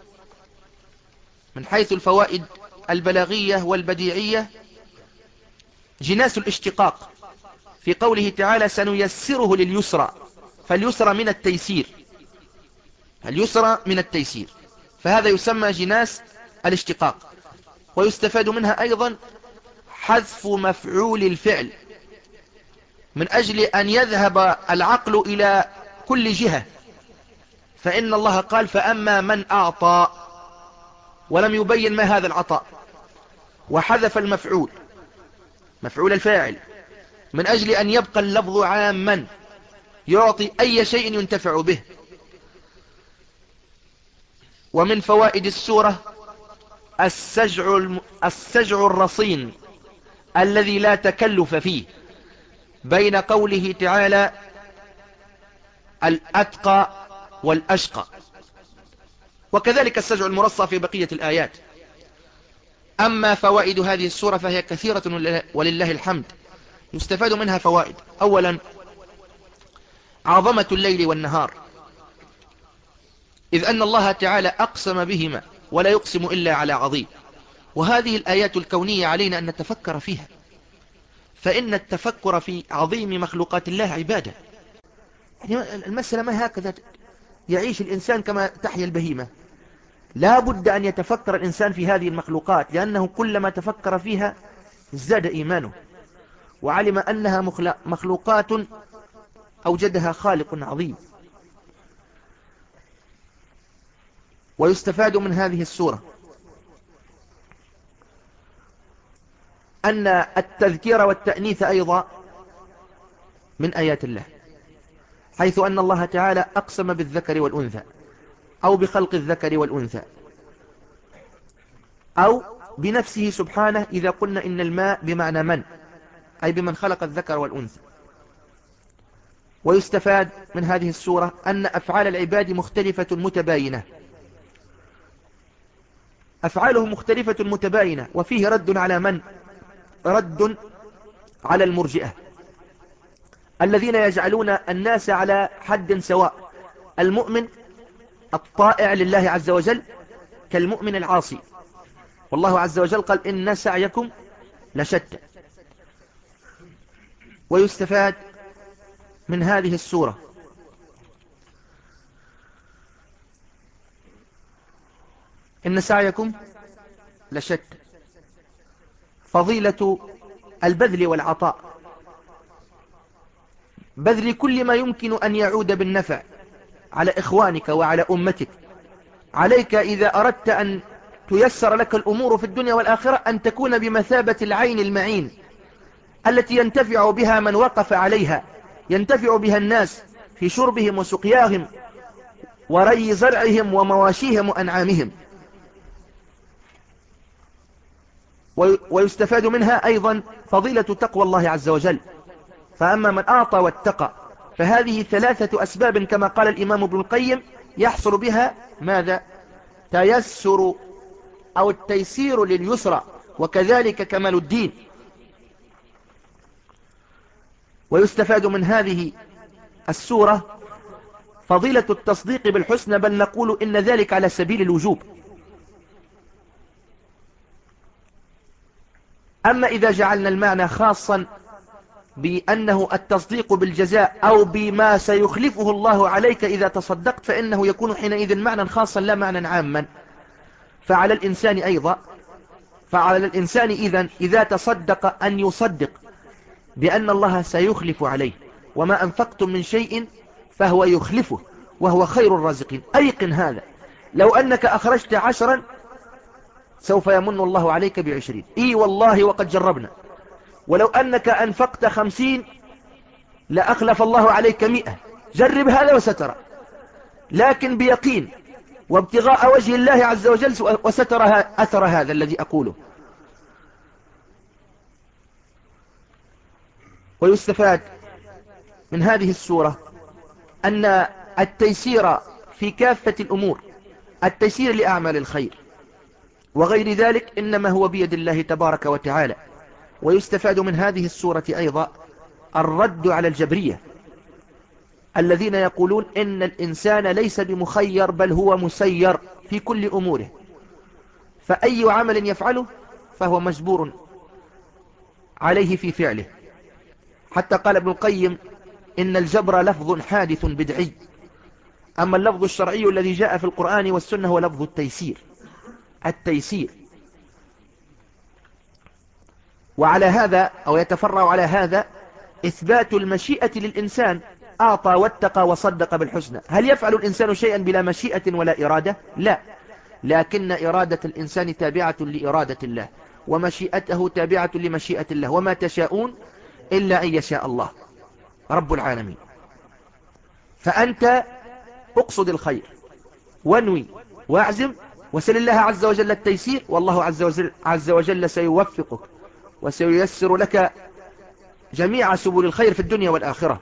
من حيث الفوائد البلاغية والبديعية جناس الاشتقاق في قوله تعالى سنيسره لليسرى، فاليسرى من التيسير، اليسرى من التيسير، فهذا يسمى جناس الاشتقاق. ويستفاد منها أيضا حذف مفعول الفعل من أجل أن يذهب العقل إلى كل جهة، فإن الله قال فأما من أعطى ولم يبين ما هذا العطاء، وحذف المفعول مفعول الفاعل من أجل أن يبقى اللفظ عاما يعطي أي شيء ينتفع به. ومن فوائد السورة السجع, الم... السجع الرصين الذي لا تكلف فيه بين قوله تعالى الأتقى والأشقى، وكذلك السجع المرصى في بقية الآيات. أما فوائد هذه السورة فهي كثيرة ولله الحمد. يستفاد منها فوائد: أولا عظمة الليل والنهار، إذ أن الله تعالى أقسم بهما ولا يقسم إلا على عظيم، وهذه الآيات الكونية علينا أن نتفكر فيها، فإن التفكر في عظيم مخلوقات الله عبادة. يعني المسألة ما هكذا يعيش الإنسان كما تحيا البهيمة، لا بد أن يتفكر الإنسان في هذه المخلوقات، لأنه كلما تفكر فيها ازداد إيمانه وعلم أنها مخلوقات أوجدها خالق عظيم. ويستفاد من هذه السورة أن التذكير والتأنيث أيضا من آيات الله، حيث أن الله تعالى أقسم بالذكر والأنثى أو بخلق الذكر والأنثى أو بنفسه سبحانه إذا قلنا إن الماء بمعنى من، أي بمن خلق الذكر والأنثى. ويستفاد من هذه السورة أن أفعال العباد مختلفة متباينة، أفعالهم مختلفة متباينة، وفيه رد على من؟ رد على المرجئة الذين يجعلون الناس على حد سواء، المؤمن الطائع لله عز وجل كالمؤمن العاصي، والله عز وجل قال إن سعيكم لشتى. ويستفاد من هذه السورة إن سعيكم لشتى فضيلة البذل والعطاء، بذل كل ما يمكن أن يعود بالنفع على إخوانك وعلى أمتك. عليك إذا أردت أن تيسر لك الأمور في الدنيا والآخرة أن تكون بمثابة العين المعين التي ينتفع بها من وقف عليها، ينتفع بها الناس في شربهم وسقياهم وري زرعهم ومواشيهم وأنعامهم. ويستفاد منها أيضا فضيلة تقوى الله عز وجل، فأما من أعطى واتقى، فهذه ثلاثة أسباب كما قال الإمام ابن القيم يحصل بها ماذا؟ تيسر أو التيسير لليسرى، وكذلك كمال الدين. ويستفاد من هذه السورة فضيلة التصديق بالحسنى، بل نقول إن ذلك على سبيل الوجوب. أما إذا جعلنا المعنى خاصا بأنه التصديق بالجزاء أو بما سيخلفه الله عليك إذا تصدقت، فإنه يكون حينئذ معنى خاصا لا معنى عاما. فعلى الإنسان أيضا فعلى الإنسان إذن إذا تصدق أن يصدق بأن الله سيخلف عليه، وما أنفقتم من شيء فهو يخلفه وهو خير الرازقين. أيقن هذا، لو أنك أخرجت عشرا سوف يمن الله عليك بعشرين، إي والله وقد جربنا. ولو أنك أنفقت خمسين لأخلف الله عليك مئة، جرب هذا وسترى، لكن بيقين وابتغاء وجه الله عز وجل وسترى أثر هذا الذي أقوله. ويستفاد من هذه السورة أن التيسير في كافة الأمور التيسير لأعمال الخير وغير ذلك إنما هو بيد الله تبارك وتعالى. ويستفاد من هذه السورة أيضا الرد على الجبرية الذين يقولون إن الإنسان ليس بمخير بل هو مسير في كل أموره، فأي عمل يفعله فهو مجبور عليه في فعله. حتى قال ابن القيم إن الجبر لفظ حادث بدعي، أما اللفظ الشرعي الذي جاء في القرآن والسنة هو لفظ التيسير التيسير. وعلى هذا أو يتفرع على هذا إثبات المشيئة للإنسان، أعطى واتقى وصدق بالحسنى. هل يفعل الإنسان شيئا بلا مشيئة ولا إرادة؟ لا، لكن إرادة الإنسان تابعة لإرادة الله، ومشيئته تابعة لمشيئة الله، وما تشاءون إلا أن يشاء الله رب العالمين. فأنت اقصد الخير وانوي واعزم وسل الله عز وجل التيسير، والله عز وجل, عز وجل سيوفقك وسييسر لك جميع سبل الخير في الدنيا والآخرة.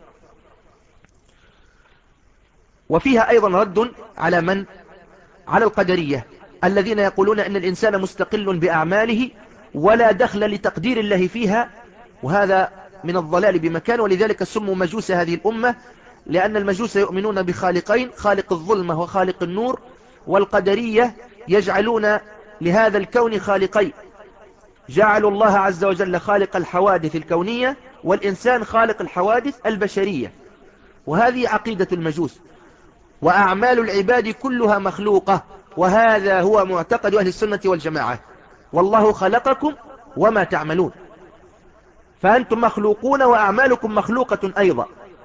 وفيها أيضا رد على من؟ على القدرية الذين يقولون أن الإنسان مستقل بأعماله ولا دخل لتقدير الله فيها، وهذا من الضلال بمكان. ولذلك سموا مجوس هذه الأمة، لأن المجوس يؤمنون بخالقين، خالق الظلمة وخالق النور، والقدرية يجعلون لهذا الكون خالقين، جعلوا الله عز وجل خالق الحوادث الكونية والإنسان خالق الحوادث البشرية، وهذه عقيدة المجوس. وأعمال العباد كلها مخلوقة، وهذا هو معتقد أهل السنة والجماعة، والله خلقكم وما تعملون، فأنتم مخلوقون وأعمالكم مخلوقة أيضا.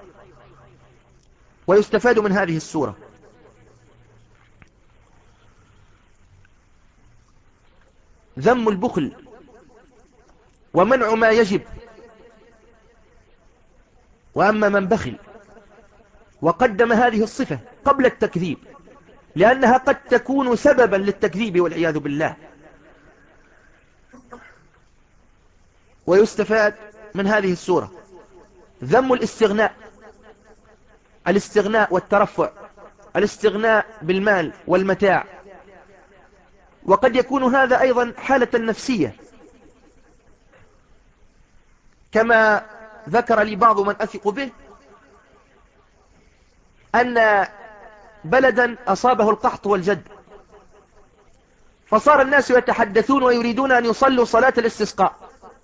ويستفاد من هذه السورة ذم البخل ومنع ما يجب. وأما من بخل وقدم هذه الصفة قبل التكذيب، لأنها قد تكون سببا للتكذيب والعياذ بالله. ويستفاد من هذه السورة ذم الاستغناء، الاستغناء والترفع، الاستغناء بالمال والمتاع، وقد يكون هذا أيضا حالة نفسية، كما ذكر لي بعض من أثق به أن بلدا أصابه القحط والجد، فصار الناس يتحدثون ويريدون أن يصلوا صلاة الاستسقاء،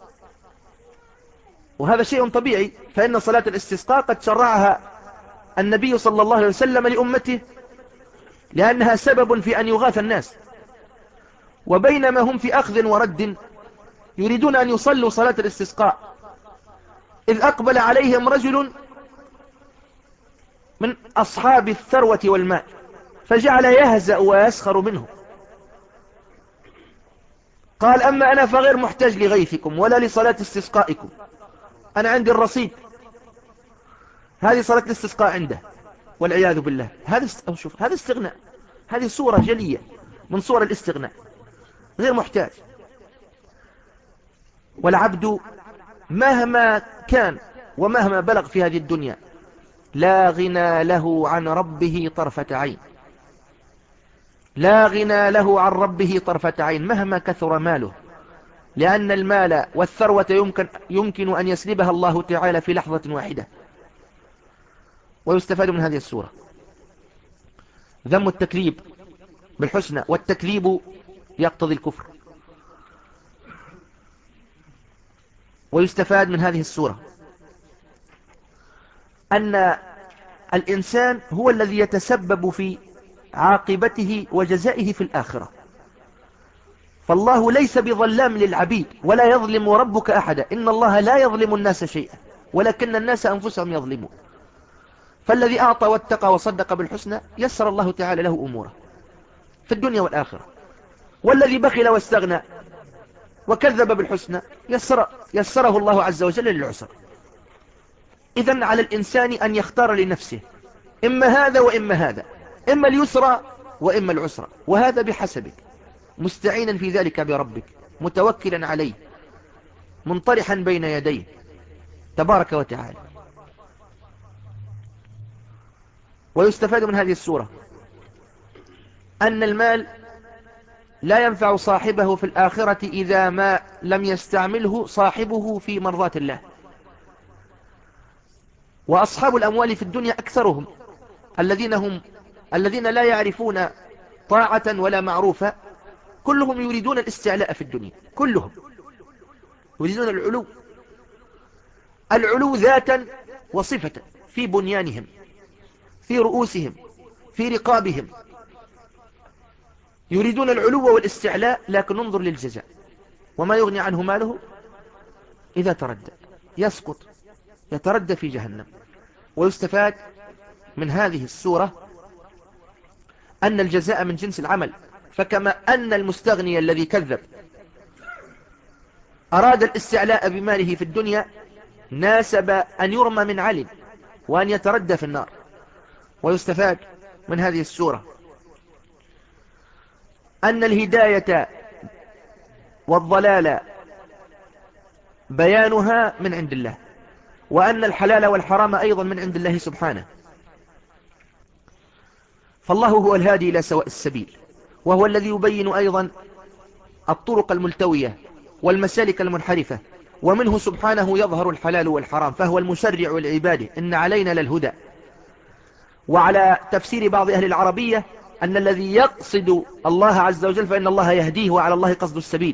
وهذا شيء طبيعي، فإن صلاة الاستسقاء قد شرعها النبي صلى الله عليه وسلم لأمته، لأنها سبب في أن يغاث الناس. وبينما هم في أخذ ورد يريدون أن يصلوا صلاة الاستسقاء، إذ أقبل عليهم رجل من أصحاب الثروة والمال، فجعل يهزأ ويسخر منه، قال: أما أنا فغير محتاج لغيثكم ولا لصلاة استسقائكم، أنا عندي الرصيد. هذه صلاة الاستسقاء عنده والعياذ بالله. هذا شوف، هذا استغناء، هذه صورة جلية من صور الاستغناء، غير محتاج. والعبد مهما كان ومهما بلغ في هذه الدنيا لا غنى له عن ربه طرفة عين، لا غنى له عن ربه طرفة عين مهما كثر ماله، لأن المال والثروة يمكن, يمكن أن يسلبها الله تعالى في لحظة واحدة. ويستفاد من هذه السورة ذم التكذيب بالحسنى، والتكذيب يقتضي الكفر. ويستفاد من هذه السورة أن الإنسان هو الذي يتسبب في عاقبته وجزائه في الآخرة، فالله ليس بظلام للعبيد ولا يظلم ربك أحدا، إن الله لا يظلم الناس شيئا ولكن الناس أنفسهم يظلمون. فالذي أعطى واتقى وصدق بالحسنى يسر الله تعالى له أموره في الدنيا والآخرة، والذي بخل واستغنى وكذب بالحسنى يسر يسره الله عز وجل للعسر. إذن على الإنسان أن يختار لنفسه إما هذا وإما هذا، إما اليسرى وإما العسرى، وهذا بحسبك، مستعينا في ذلك بربك، متوكلا عليه، منطرحا بين يديه تبارك وتعالى. ويستفاد من هذه السورة أن المال لا ينفع صاحبه في الآخرة إذا ما لم يستعمله صاحبه في مرضاة الله. وأصحاب الأموال في الدنيا أكثرهم الذين هم الذين لا يعرفون طاعة ولا معروفة، كلهم يريدون الاستعلاء في الدنيا، كلهم يريدون العلو، العلو ذاتا وصفة، في بنيانهم، في رؤوسهم، في رقابهم، يريدون العلو والاستعلاء. لكن انظر للجزاء، وما يغني عنه ماله إذا تردى، يسقط يتردى في جهنم. ويستفاد من هذه السورة أن الجزاء من جنس العمل، فكما أن المستغني الذي كذب أراد الاستعلاء بماله في الدنيا، ناسب أن يرمى من علم وأن يتردى في النار. ويستفاد من هذه السورة أن الهداية والضلال بيانها من عند الله، وأن الحلال والحرام أيضا من عند الله سبحانه. فالله هو الهادي إلى سواء السبيل، وهو الذي يبين أيضا الطرق الملتوية والمسالك المنحرفة، ومنه سبحانه يظهر الحلال والحرام، فهو المشرع لعباده. إن علينا للهدى. وعلى تفسير بعض أهل العربية أن الذي يقصد الله عز وجل فإن الله يهديه، وعلى الله قصد السبيل.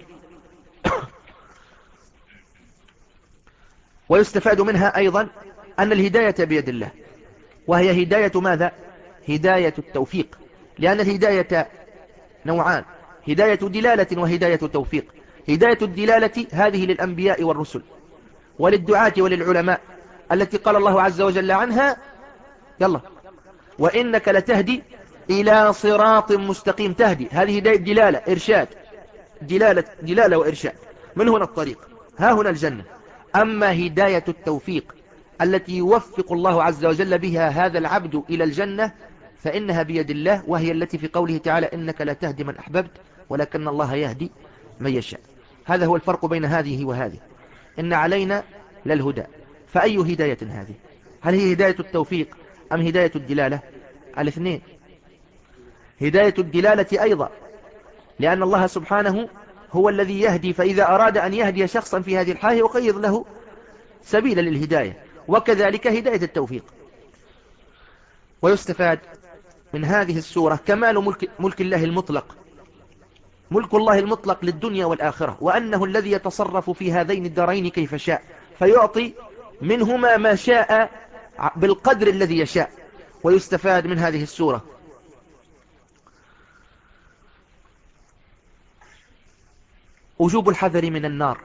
ويستفاد منها أيضا أن الهداية بيد الله، وهي هداية ماذا؟ هداية التوفيق، لأن الهداية نوعان: هداية دلالة وهداية توفيق. هداية الدلالة هذه للأنبياء والرسل وللدعاة وللعلماء، التي قال الله عز وجل عنها يلا وإنك لتهدي إلى صراط مستقيم. تهدي، هذه هداية دلالة إرشاد، دلالة, دلالة وإرشاد، من هنا الطريق، ها هنا الجنة. أما هداية التوفيق التي يوفق الله عز وجل بها هذا العبد إلى الجنة فإنها بيد الله، وهي التي في قوله تعالى إنك لا تهدي من أحببت ولكن الله يهدي من يشاء. هذا هو الفرق بين هذه وهذه. إن علينا للهدى، فأي هداية هذه؟ هل هي هداية التوفيق أم هداية الدلالة؟ الاثنين. هداية الدلالة أيضا، لأن الله سبحانه هو الذي يهدي، فإذا أراد أن يهدي شخصا في هذه الحالة يقيض له سبيلا للهداية، وكذلك هداية التوفيق. ويستفاد من هذه السورة كمال ملك, ملك الله المطلق، ملك الله المطلق للدنيا والآخرة، وأنه الذي يتصرف في هذين الدارين كيف شاء، فيعطي منهما ما شاء بالقدر الذي يشاء. ويستفاد من هذه السورة وجوب الحذر من النار،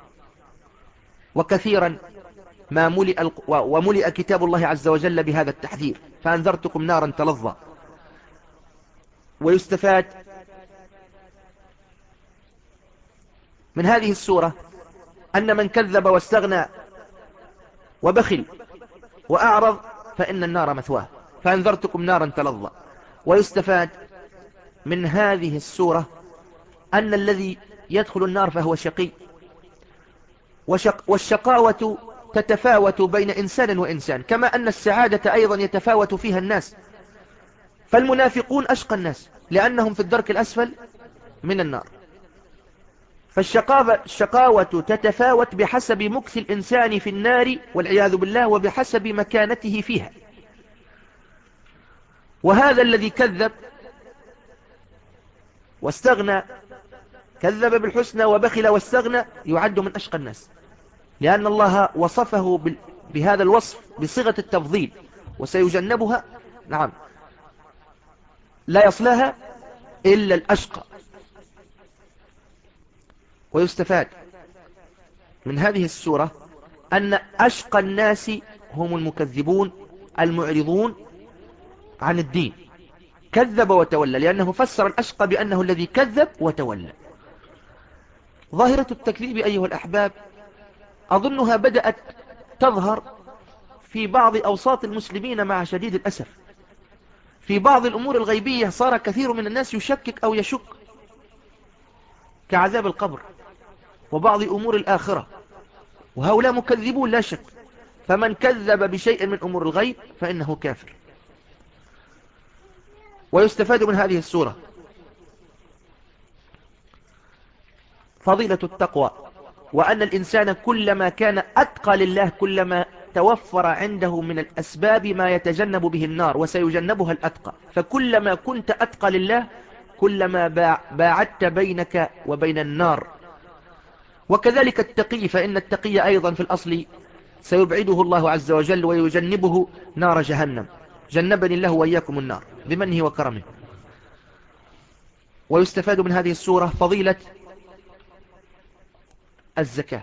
وكثيرا ما ملئ وملئ كتاب الله عز وجل بهذا التحذير، فأنذرتكم نارا تلظى. ويستفاد من هذه السورة أن من كذب واستغنى وبخل وأعرض فإن النار مثواه، فأنذرتكم نارا تلظى. ويستفاد من هذه السورة أن الذي يدخل النار فهو شقي، وشق والشقاوة تتفاوت بين إنسان وإنسان، كما أن السعادة أيضا يتفاوت فيها الناس. فالمنافقون أشقى الناس لأنهم في الدرك الأسفل من النار. فالشقاوة تتفاوت بحسب مكث الإنسان في النار والعياذ بالله، وبحسب مكانته فيها. وهذا الذي كذب واستغنى، كذب بالحسنى وبخل واستغنى، يعد من أشقى الناس، لأن الله وصفه بهذا الوصف بصيغة التفضيل: وسيجنبها، نعم، لا يصلها إلا الأشقى. ويستفاد من هذه السورة أن أشقى الناس هم المكذبون المعرضون عن الدين. كذب وتولى، لأنه فسر الأشقى بأنه الذي كذب وتولى. ظاهرة التكذيب أيها الأحباب أظنها بدأت تظهر في بعض أوساط المسلمين مع شديد الأسف. في بعض الأمور الغيبية صار كثير من الناس يشكك أو يشك، كعذاب القبر وبعض أمور الآخرة، وهؤلاء مكذبون لا شك. فمن كذب بشيء من أمور الغيب فإنه كافر. ويستفاد من هذه السورة فضيلة التقوى، وأن الإنسان كلما كان أتقى لله كلما توفر عنده من الأسباب ما يتجنب به النار وسيجنبها الأتقى. فكلما كنت أتقى لله كلما باعدت بينك وبين النار. وكذلك التقي، فإن التقي أيضا في الأصل سيبعده الله عز وجل ويجنبه نار جهنم. جنبني الله وإياكم النار بمنه وكرمه. ويستفاد من هذه السورة فضيلة الزكاة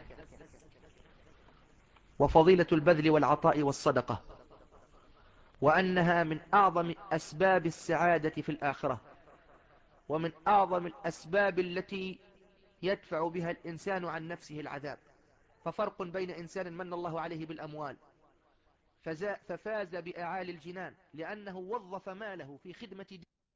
وفضيلة البذل والعطاء والصدقة، وأنها من أعظم أسباب السعادة في الآخرة، ومن أعظم الأسباب التي يدفع بها الإنسان عن نفسه العذاب. ففرق بين إنسان من الله عليه بالأموال ففاز بأعالي الجنان لأنه وظف ماله في خدمة دين